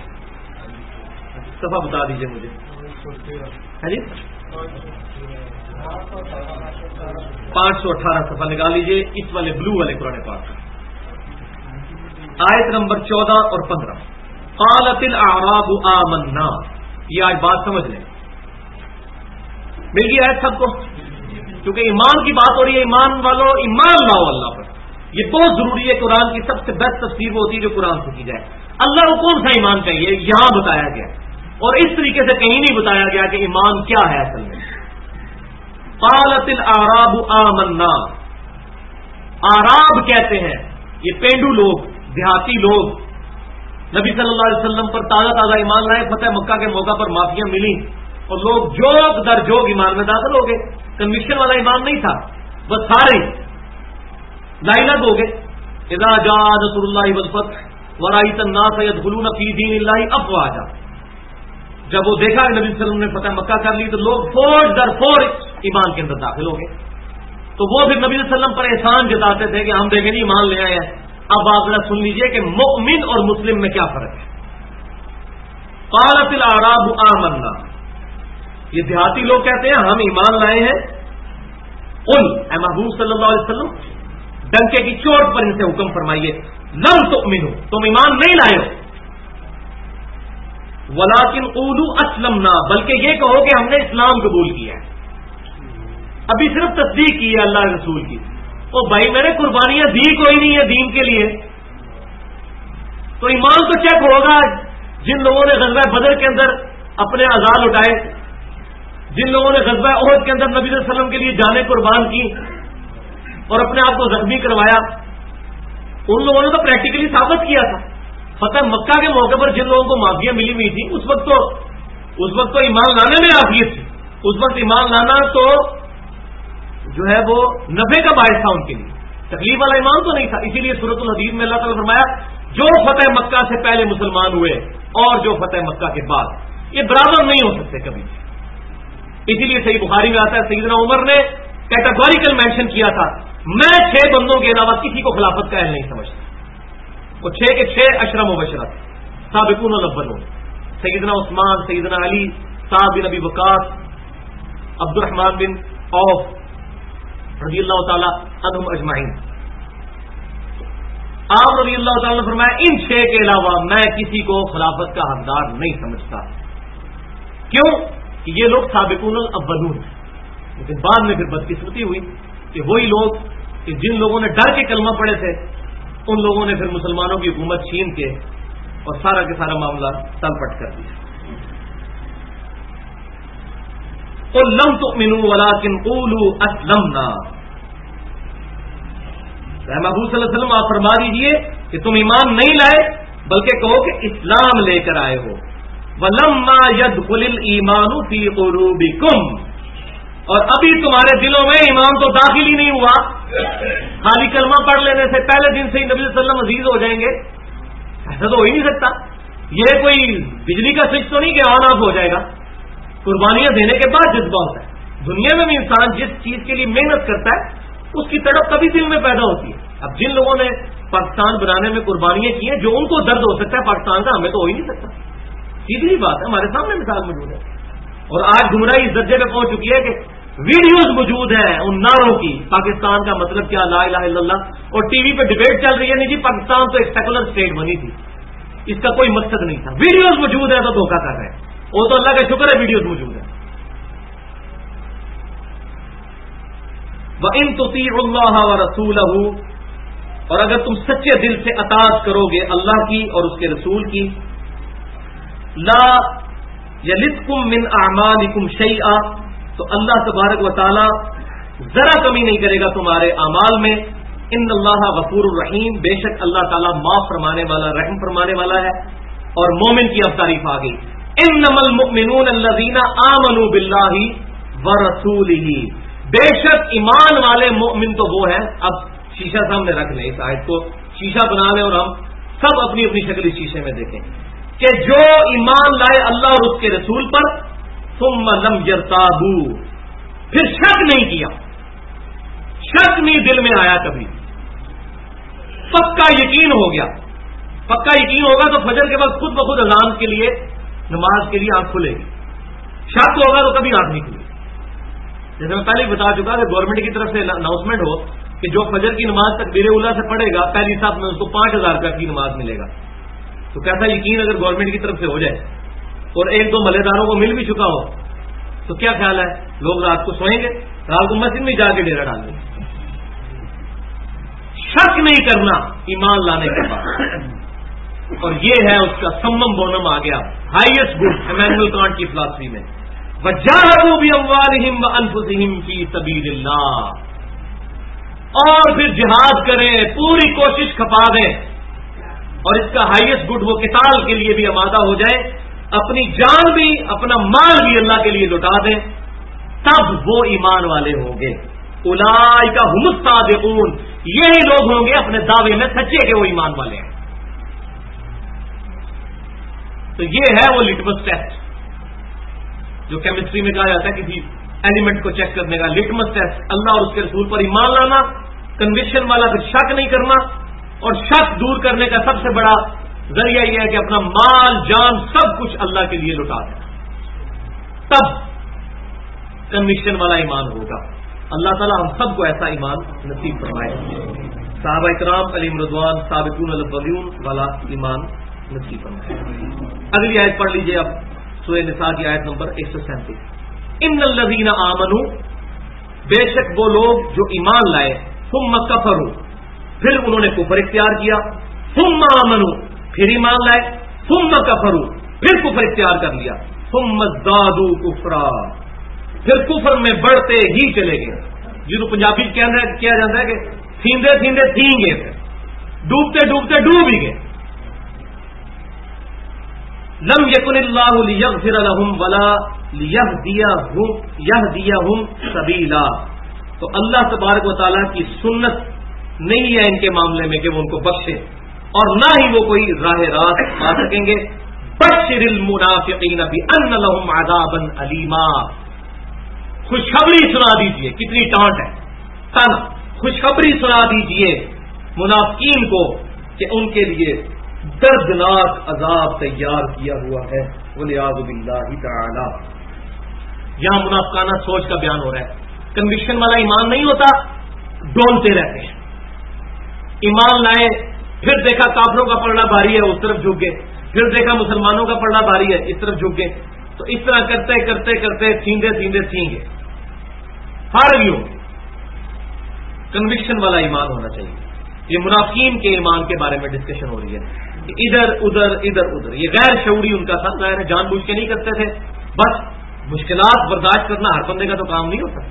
صفحہ بتا دیجئے مجھے۔ ہاں جی 518 صفحہ نکال لیجئے، اس والے بلو والے قرآن پاک کا، آیت نمبر 14 اور 15۔ قالت الاعراب آمنا، یہ آج بات سمجھ لیں، مل گئی آیت سب کو، کیونکہ ایمان کی بات ہو رہی ہے، ایمان والوں ایمان لاؤ اللہ پر، یہ بہت ضروری ہے۔ قرآن کی سب سے بیسٹ تفسیر وہ ہوتی ہے جو قرآن سے کی جائے۔ اللہ کو کون سا ایمان چاہیے یہاں بتایا گیا، اور اس طریقے سے کہیں نہیں بتایا گیا کہ ایمان کیا ہے اصل میں۔ قالت الاعراب آمنا، اعراب کہتے ہیں یہ پینڈو لوگ، دیہاتی لوگ، نبی صلی اللہ علیہ وسلم پر تازہ تازہ ایمان لائے، فتح مکہ کے موقع پر معافیاں ملی اور لوگ جوگ در جوگ ایمان میں داخل ہو گئے، کنوکشن والا ایمان نہیں تھا، بس سارے لائنت ہو گئے۔ اذا جاء نصر اللہ والفتح ورأیت الناس يدخلون فی دین اللہ افواجا، جب وہ دیکھا کہ نبی صلی اللہ علیہ وسلم نے فتح مکہ کر لی تو لوگ فوج در فوج ایمان کے اندر داخل ہو گئے، تو وہ پھر نبی صلی اللہ علیہ وسلم پر احسان جتاتے تھے کہ ہم دیکھیں جی ایمان لے آئے ہیں۔ اب آپ ذرا سن لیجئے کہ مؤمن اور مسلم میں کیا فرق ہے۔ قالت الاعراب آمنا، یہ دیہاتی لوگ کہتے ہیں ہم ایمان لائے ہیں۔ قل، اے محبوب صلی اللہ علیہ وسلم ڈنکے کی چوٹ پر ان سے حکم فرمائیے، لم تؤمنوا، تم ایمان نہیں لائے ہو، ولکن قولوا اسلمنا، بلکہ یہ کہو کہ ہم نے اسلام قبول کیا ہے، ابھی صرف تصدیق کی ہے اللہ رسول کی۔ او بھائی میں نے قربانیاں دی کوئی نہیں ہے دین کے لیے، تو ایمان تو چیک ہوگا۔ جن لوگوں نے غزوہ بدر کے اندر اپنے اعضاء اٹھائے، جن لوگوں نے غزوہ احد کے اندر نبی صلی اللہ علیہ وسلم کے لیے جانیں قربان کی اور اپنے آپ کو زخمی کروایا، ان لوگوں نے تو پریکٹیکلی ثابت کیا تھا۔ فتح مکہ کے موقع پر جن لوگوں کو معافیاں ملی ہوئی تھی، اس وقت تو ایمان لانے میں عافیت تھی، اس وقت ایمان لانا تو جو ہے وہ نفع کا باعث تھا ان کے لیے، تکلیف والا ایمان تو نہیں تھا۔ اسی لیے سورۃ الحدید میں اللہ تعالیٰ نے فرمایا جو فتح مکہ سے پہلے مسلمان ہوئے اور جو فتح مکہ کے بعد، یہ برابر نہیں ہو سکتے کبھی۔ اسی لیے صحیح بخاری میں آتا ہے سیدنا عمر نے کیٹاگوریکل مینشن کیا تھا، میں 6 بندوں کے علاوہ کسی کو خلافت کا اہل نہیں سمجھتا۔ وہ 6 کے 6 اشرا مبشرہ سابقون الاولون، سیدنا عثمان، سیدنا علی، سعد بن ابی وقاص، عبد الرحمن بن عوف رضی اللہ تعالی عنہم اجمعین۔ آپ رضی اللہ تعالی نے فرمایا ان 6 کے علاوہ میں کسی کو خلافت کا حقدار نہیں سمجھتا۔ کیوں؟ کہ یہ لوگ سابقون الاولون ہیں، لیکن بعد میں پھر بدقسمتی ہوئی کہ وہی لوگ کہ جن لوگوں نے ڈر کے کلمہ پڑے تھے، ان لوگوں نے پھر مسلمانوں کی حکومت چھین کے اور سارا کے سارا معاملہ تلپٹ کر دیا۔ قل لم تؤمنوا ولکن قولوا اسلمنا، محبوب صلی اللہ علیہ وسلم آپ فرما دیجئے کہ تم ایمان نہیں لائے بلکہ کہو کہ اسلام لے کر آئے ہو۔ وَلَمَّا يَدْخُلِ الْإِيمَانُ فِي قُلُوبِكُمْ، اور ابھی تمہارے دلوں میں ایمان تو داخل ہی نہیں ہوا، خالی کلمہ پڑھ لینے سے پہلے دن سے ہی نبی صلی اللہ علیہ وسلم عزیز ہو جائیں گے، ایسا تو ہو ہی نہیں سکتا۔ یہ کوئی بجلی کا سوئچ تو نہیں کہ آن آف ہو جائے گا، قربانیاں دینے کے بعد جذبہ ہوتا ہے۔ دنیا میں بھی انسان جس چیز کے لیے محنت کرتا ہے اس کی تڑپ کبھی دل میں پیدا ہوتی ہے۔ اب جن لوگوں نے پاکستان بنانے میں قربانیاں کی ہیں، جو ان کو درد ہو سکتا ہے پاکستان کا، ہمیں تو ہو ہی نہیں سکتا۔ سیدھی بات ہے، ہمارے سامنے مثال موجود ہے، اور آج گمراہی اس درجے پہ پہنچ چکی ہے کہ ویڈیوز موجود ہیں ان نعروں کی، پاکستان کا مطلب کیا، لا الہ الا اللہ، اور ٹی وی پہ ڈبیٹ چل رہی ہے، نہیں جی پاکستان تو ایک سیکولر اسٹیٹ بنی تھی، اس کا کوئی مقصد نہیں تھا۔ ویڈیوز موجود ہے تو دھوکہ کر رہے ہیں، وہ تو اللہ کا شکر ہے ویڈیوز موجود ہے۔ وَإِن تُطِيعُوا اللَّهَ وَرَسُولَهُ، اور اگر تم سچے دل سے اطاعت کرو گے اللہ کی اور اس کے رسول کی، لا یلدکم من اعمالکم شیئا، تو اللہ تبارک و تعالی ذرا کمی نہیں کرے گا تمہارے اعمال میں۔ ان اللہ غفور الرحیم، بے شک اللہ تعالی معاف فرمانے والا، رحم فرمانے والا ہے۔ اور مومن کی اب تعریف آ گئی، انما المؤمنون الذین آمنوا باللہ ورسولہ، بے شک ایمان والے مومن تو وہ ہیں. اب شیشہ سامنے رکھ لیں، اس آیت کو شیشہ بنا لیں اور ہم سب اپنی اپنی شکل اس شیشے میں دیکھیں کہ جو ایمان لائے اللہ اور اس کے رسول پر، ثم لم یرتابوا، پھر شک نہیں کیا، شک نہیں دل میں آیا کبھی، پکا یقین ہو گیا. پکا یقین ہوگا تو فجر کے وقت خود بخود اذان کے لیے، نماز کے لیے آنکھ کھلے گی. شک ہوگا تو کبھی آنکھ نہیں کھلے. جیسے میں پہلے ہی بتا چکا کہ گورنمنٹ کی طرف سے اناؤنسمنٹ ہو کہ جو فجر کی نماز تکبیر اولیٰ سے پڑھے گا پہلی صف میں اس کو 5,000 روپے کی نماز ملے گا. تو کیسا یقین اگر گورنمنٹ کی طرف سے ہو جائے اور ایک دو ملے داروں کو مل بھی چکا ہو تو کیا خیال ہے؟ لوگ رات کو سوئیں گے، رات کو مسجد میں جا کے ڈیرا ڈال دیں گے. شک نہیں کرنا ایمان لانے کے بعد، اور یہ ہے اس کا سمم بونم آ گیا، ہائیسٹ گڈ ایمینول کانٹ کی فلاسفی میں. وَجَاهَدُوا بِأَمْوَالِهِمْ وَأَنفُسِهِمْ فِي سَبِيلِ اللَّهِ، اور پھر جہاد کریں، پوری کوشش کھپا دیں. اور اس کا ہائیسٹ گڈ وہ قتال کے لیے بھی آمادہ ہو جائیں، اپنی جان بھی اپنا مال بھی اللہ کے لیے لٹا دیں، تب وہ ایمان والے ہوں گے. اولئک هم الصادقون، یہی لوگ ہوں گے اپنے دعوے میں سچے کہ وہ ایمان والے ہیں. تو یہ ہے وہ لٹمس ٹیسٹ جو کیمسٹری میں کہا جاتا ہے کسی ایلیمنٹ کو چیک کرنے کا. لٹمس ٹیسٹ اللہ اور اس کے رسول پر ایمان لانا، کنوکشن والا، پھر شک نہیں کرنا، اور شک دور کرنے کا سب سے بڑا ذریعہ یہ ہے کہ اپنا مال جان سب کچھ اللہ کے لیے لٹا دینا. تب کنوکشن والا ایمان ہوگا. اللہ تعالی ہم سب کو ایسا ایمان نصیب فرمائے. صحابہ کرام علیہم رضوان سابقون الاولون والا ایمان نصیب فرمائے. اگلی آیت پڑھ لیجئے اب، سورہ نساء کی آیت نمبر 137. ان الذین آمنوا، بے شک وہ لوگ جو ایمان لائے، ثم کفروا، پھر انہوں نے کفر اختیار کیا، ثم آمنوا، پھر ایمان لائے، ثم کفروا، پھر کفر اختیار کر لیا، ثم ازدادوا کفرا، پھر کفر میں بڑھتے ہی چلے گئے. جس کو پنجابی کیا جاتا ہے کہ تھیندے تھیندے تھیں گے، ڈوبتے ڈوبتے ڈوب ہی گئے. لم یکن اللہ لیغفر لهم ولا لیہدیہم سبیلا، تو اللہ تبارک و تعالیٰ کی سنت نہیں ہے ان کے معاملے میں کہ وہ ان کو بخشے، اور نہ ہی وہ کوئی راہ راست پا سکیں گے. بشر المنافقین بان لهم عذابا الیما، خوشخبری سنا دیجئے. کتنی ٹانٹ ہے، تن خوشخبری سنا دیجئے منافقین کو کہ ان کے لیے دردناک عذاب تیار کیا ہوا ہے. والعیاذ باللہ تعالی. یہاں منافقانہ سوچ کا بیان ہو رہا ہے. کنوکشن والا ایمان نہیں ہوتا، ڈولتے رہتے ہیں. ایمان لائے، پھر دیکھا کافروں کا پڑنا بھاری ہے، اس طرف جھک گئے، پھر دیکھا مسلمانوں کا پڑنا بھاری ہے، اس طرف جھک گئے. تو اس طرح کرتے کرتے کرتے تھیندے تھیندے تھیں گے. ہر یوں کنوکشن والا ایمان ہونا چاہیے. یہ منافقین کے ایمان کے بارے میں ڈسکشن ہو رہی ہے کہ ادھر ادھر ادھر ادھر. یہ غیر شعوری ان کا تھا، ظاہر ہے جان بوجھ کے نہیں کرتے تھے. بس مشکلات برداشت کرنا ہر بندے کا تو کام نہیں ہوتا.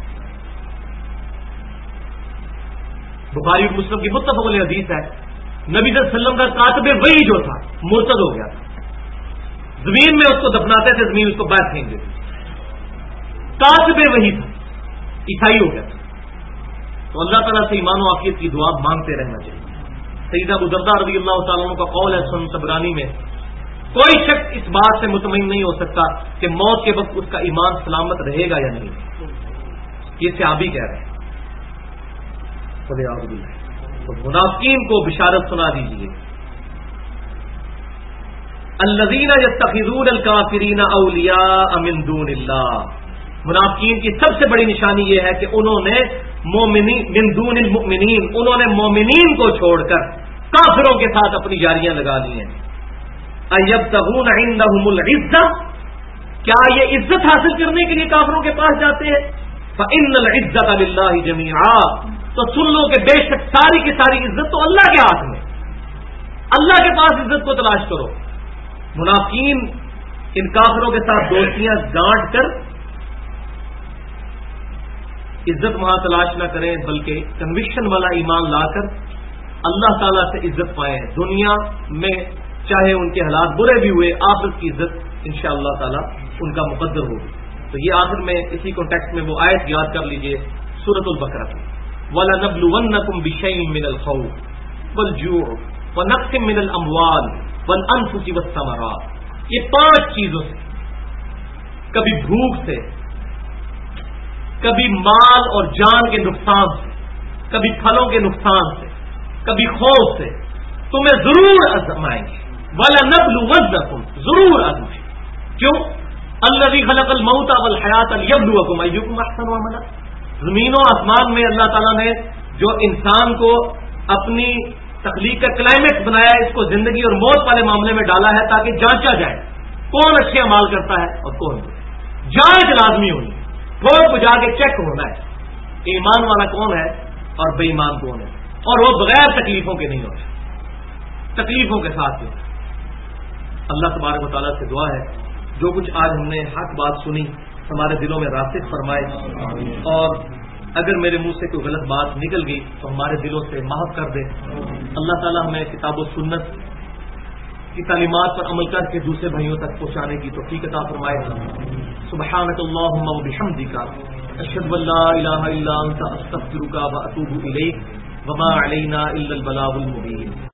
بخاری اور مسلم کی متفق علیہ حدیث ہے، نبی صلی اللہ علیہ وسلم کا کاتب وحی جو تھا مرتد ہو گیا تھا. زمین میں اس کو دفناتے تھے، زمین اس کو باہر پھینک دیتی. کاتب وحی تھا، عیسائی ہو گیا تھا. تو اللہ تعالیٰ سے ایمان و عافیت کی دعا مانگتے رہنا چاہیے. سیدنا ابو درداء رضی اللہ تعالیٰ عنہ کا قول ہے سنن طبرانی میں، کوئی شخص اس بات سے مطمئن نہیں ہو سکتا کہ موت کے وقت اس کا ایمان سلامت رہے گا یا نہیں. یہ صحابی کہہ رہے ہیں. تو منافقین کو بشارت سنا دیجیے. الذین یتخذون الکافرین اولیاء من دون اللہ، منافقین کی سب سے بڑی نشانی یہ ہے کہ انہوں نے من دون المؤمنین، انہوں نے مومنین کو چھوڑ کر کافروں کے ساتھ اپنی یاریاں لگا لی ہیں. ایبتغون عندهم العزہ، کیا یہ عزت حاصل کرنے کے لیے کافروں کے پاس جاتے ہیں؟ فإن العزة للہ جميعا، تو سن لو کہ بے شک ساری کی ساری عزت تو اللہ کے ہاتھ میں. اللہ کے پاس عزت کو تلاش کرو. منافقین ان کافروں کے ساتھ دوستیاں گانٹ کر عزت وہاں تلاش نہ کریں، بلکہ کنوکشن والا ایمان لا کر اللہ تعالیٰ سے عزت پائیں. دنیا میں چاہے ان کے حالات برے بھی ہوئے، آخرت کی عزت انشاءاللہ تعالیٰ ان کا مقدر ہوگی. تو یہ آخر میں اسی کانٹیکسٹ میں وہ آیت یاد کر لیجئے سورۃ البقرہ کی وَلَنَبْلُوَنَّكُمْ بِشَيْءٍ مِّنَ الْخَوْفِ وَالْجُوعِ وَنَقْصٍ مِّنَ الْأَمْوَالِ وَالْأَنفُسِ وَالثَّمَرَاتِ، یہ 5 چیزوں سے، کبھی بھوک سے، کبھی مال اور جان کے نقصان سے، کبھی پھلوں کے نقصان سے، کبھی خوف سے تمہیں ضرور آزمائیں گے. وَلَنَبْلُوَنَّكُمْ، ضرور آزمائیں. کیوں؟ الَّذِي خَلَقَ الْمَوْتَ وَالْحَيَاةَ لِيَبْلُوَكُمْ أَيُّكُمْ أَحْسَنُ عَمَلًا. زمین و آسمان میں اللہ تعالیٰ نے جو انسان کو اپنی تخلیق کا کلائمیٹ بنایا ہے، اس کو زندگی اور موت والے معاملے میں ڈالا ہے تاکہ جانچا جائے کون اچھے اعمال کرتا ہے اور کون نہیں. جانچ لازمی ہونی ہے، ٹھوک بجا کے چیک ہونا ہے ایمان والا کون ہے اور بے ایمان کون ہے، اور وہ بغیر تکلیفوں کے نہیں ہوتے، تکلیفوں کے ساتھ ہوتا ہے. اللہ تبارک و تعالیٰ سے دعا ہے جو کچھ آج ہم نے حق بات سنی ہمارے دلوں میں راسخ فرمائے، اور اگر میرے منہ سے کوئی غلط بات نکل گئی تو ہمارے دلوں سے معاف کر دے. اللہ تعالیٰ ہمیں کتاب و سنت کی تعلیمات پر عمل کر کے دوسرے بھائیوں تک پہنچانے کی توفیق عطا فرمائے. سبحانک اللہم و بحمدک، اشہد ان لا الہ الا انت، استغفرک و اتوب الیک، وما علینا الا البلاغ المبین.